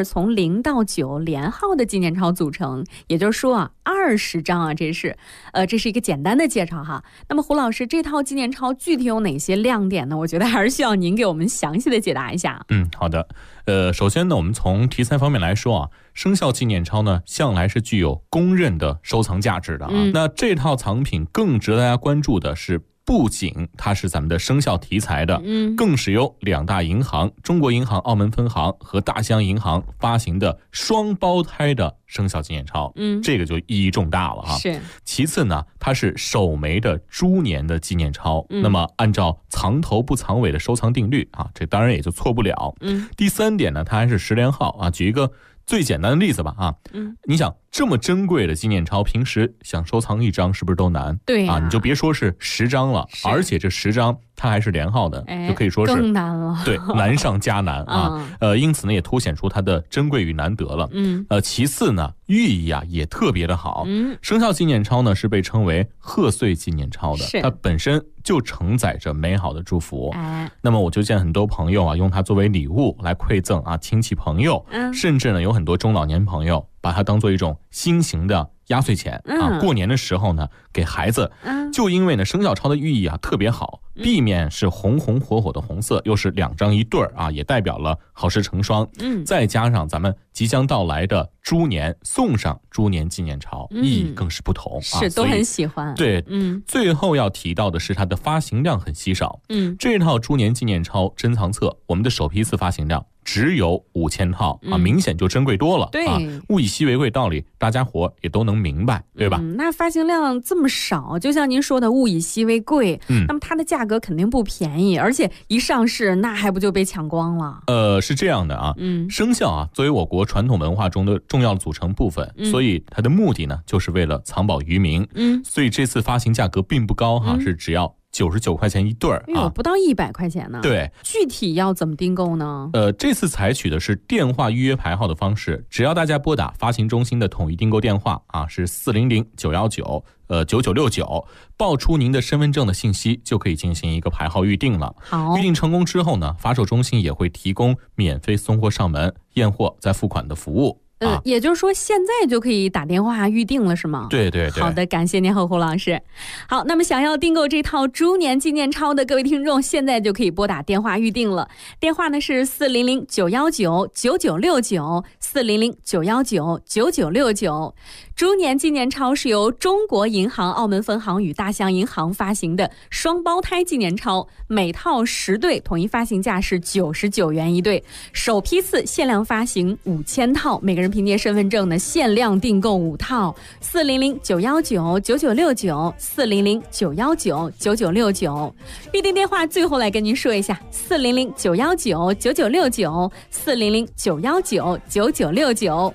0到9连号的纪念钞组成，也就是说啊，20张啊，这是一个简单的介绍哈。那么胡老师，这套纪念钞具体有哪些亮点呢？我觉得还是需要您给我们详细的解答一下。 好的。首先呢，我们从题材方面来说啊，生肖纪念钞呢，向来是具有公认的收藏价值的啊。那这套藏品更值得大家关注的是，不仅它是咱们的生肖题材的，更是由2大银行中国银行澳门分行和大西洋银行发行的双胞胎的生肖纪念钞，这个就意义重大了哈。 是。 其次呢，它是首枚的猪年的纪念钞，那么按照藏头不藏尾的收藏定律啊，这当然也就错不了。第3点呢，它还是10连号啊。举一个最简单的例子吧啊，你想这么珍贵的纪念钞，平时想收藏1张是不是都难？ 对啊，你就别说是10张了，而且这10张它还是连号的，就可以说是更难了。 对，难上加难啊。因此呢，也凸显出它的珍贵与难得了。其次呢，寓意啊也特别的好。生肖纪念钞呢是被称为贺岁纪念钞的，它本身就承载着美好的祝福。那么我就见很多朋友啊，用它作为礼物来馈赠啊亲戚朋友，甚至呢有很多中老年朋友把它当做一种新型的压岁钱啊，过年的时候呢给孩子。就因为呢生肖钞的寓意啊特别好，避免是红红火火的红色，又是2张一对啊，也代表了好事成双。再加上咱们即将到来的猪年，送上猪年纪念钞，意义更是不同啊， 是都很喜欢。 对，最后要提到的是它的发行量很稀少。这套猪年纪念钞珍藏册，我们的首批次发行量只有5000套啊，明显就珍贵多了。 对， 物以稀为贵道理，大家伙也都能明白，对吧？ 那发行量这么少，就像您说的物以稀为贵，那么它的价格肯定不便宜，而且一上市那还不就被抢光了？ 是这样的啊，生肖啊作为我国传统文化中的重要的组成部分，所以它的目的呢就是为了藏宝于民。所以这次发行价格并不高哈，是只要99块钱一对啊， 不到100块钱呢。 对， 具体要怎么订购呢？ 这次采取的是电话预约排号的方式，只要大家拨打发行中心的统一订购电话啊，是400-919-9969，报出您的身份证的信息，就可以进行一个排号预定了。 好， 预定成功之后呢，发售中心也会提供免费送货上门、验货再付款的服务。 也就是说现在就可以打电话预定了是吗？ 对对对。 好的，感谢您胡老师。好，那么想要订购这套猪年纪念钞的各位听众，现在就可以拨打电话预定了。电话呢是400-919-9969 400-919-9969。猪年纪念钞是由中国银行澳门分行与大西洋银行发行的双胞胎纪念钞，每套10对，统一发行价是99元一对，首批次限量发行5000套，每个人凭借身份证呢限量订购5套。400-919-9969 400-919-9969。预订电话最后来跟您说一下，400-919-9969 400-919-9969。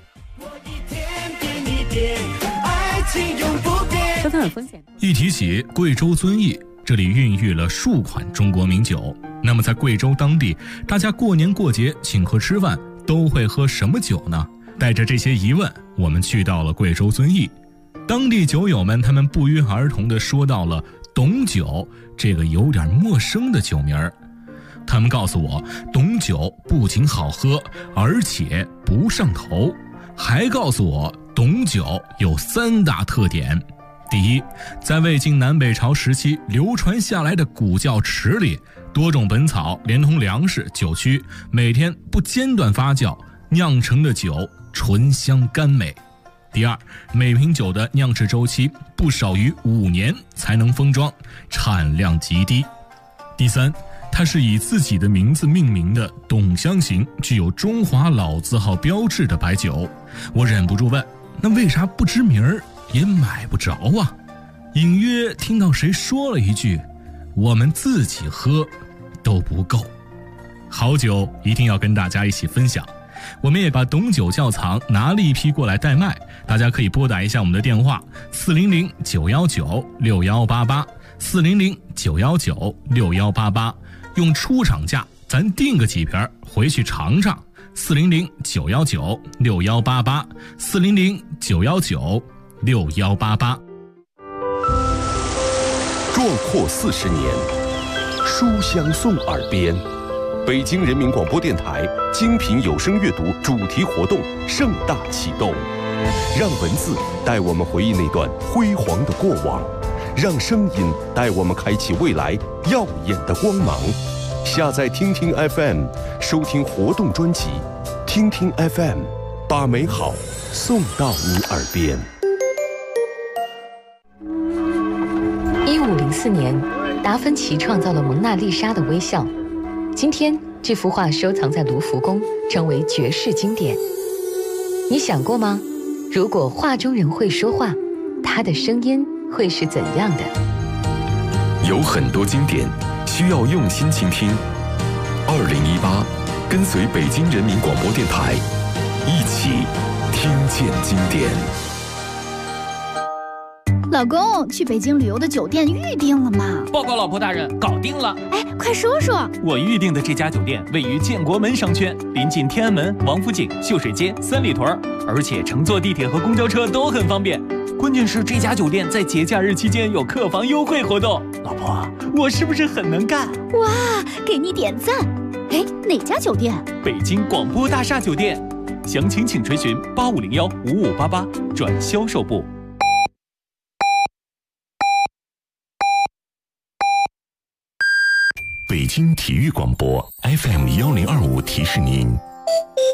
收藏有风险。 一提起贵州遵义，这里孕育了数款中国名酒。那么在贵州当地，大家过年过节请客吃饭都会喝什么酒呢？带着这些疑问，我们去到了贵州遵义。当地酒友们他们不约而同地说到了董酒这个有点陌生的酒名儿。他们告诉我，董酒不仅好喝，而且不上头，还告诉我董酒有3大特点。第一，在魏晋南北朝时期流传下来的古窖池里，多种本草连同粮食、酒曲，每天不间断发酵酿成的酒醇香甘美。第二，每瓶酒的酿制周期不少于5年才能封装，产量极低。第三，它是以自己的名字命名的董香型，具有中华老字号标志的白酒。我忍不住问，那为啥不知名儿也买不着啊？隐约听到谁说了一句，我们自己喝都不够。好酒一定要跟大家一起分享，我们也把董酒窖藏拿了一批过来代卖，大家可以拨打一下我们的电话400-919-6188 400-919-6188，用出厂价咱订个几瓶回去尝尝。400-919-6188 400-919-6188。 壮阔40年，书香送耳边， 北京人民广播电台精品有声阅读主题活动盛大启动，让文字带我们回忆那段辉煌的过往，让声音带我们开启未来耀眼的光芒。下载听听 FM， 收听活动专辑，听听 FM， 把美好送到你耳边。 1504年，达芬奇创造了蒙娜丽莎的微笑。今天，这幅画收藏在卢浮宫，成为绝世经典。你想过吗？如果画中人会说话，他的声音会是怎样的？ 有很多经典需要用心倾听。2018，跟随北京人民广播电台，一起听见经典。 老公，去北京旅游的酒店预定了吗？ 报告老婆大人，搞定了。 哎，快说说。 我预定的这家酒店位于建国门商圈，临近天安门、王府井、秀水街、三里屯，而且乘坐地铁和公交车都很方便。关键是这家酒店在节假日期间有客房优惠活动。老婆，我是不是很能干？ 哇，给你点赞。哎，哪家酒店？ 北京广播大厦酒店。详情请垂询8501-5588转销售部。 北京体育广播 FM1025提示您。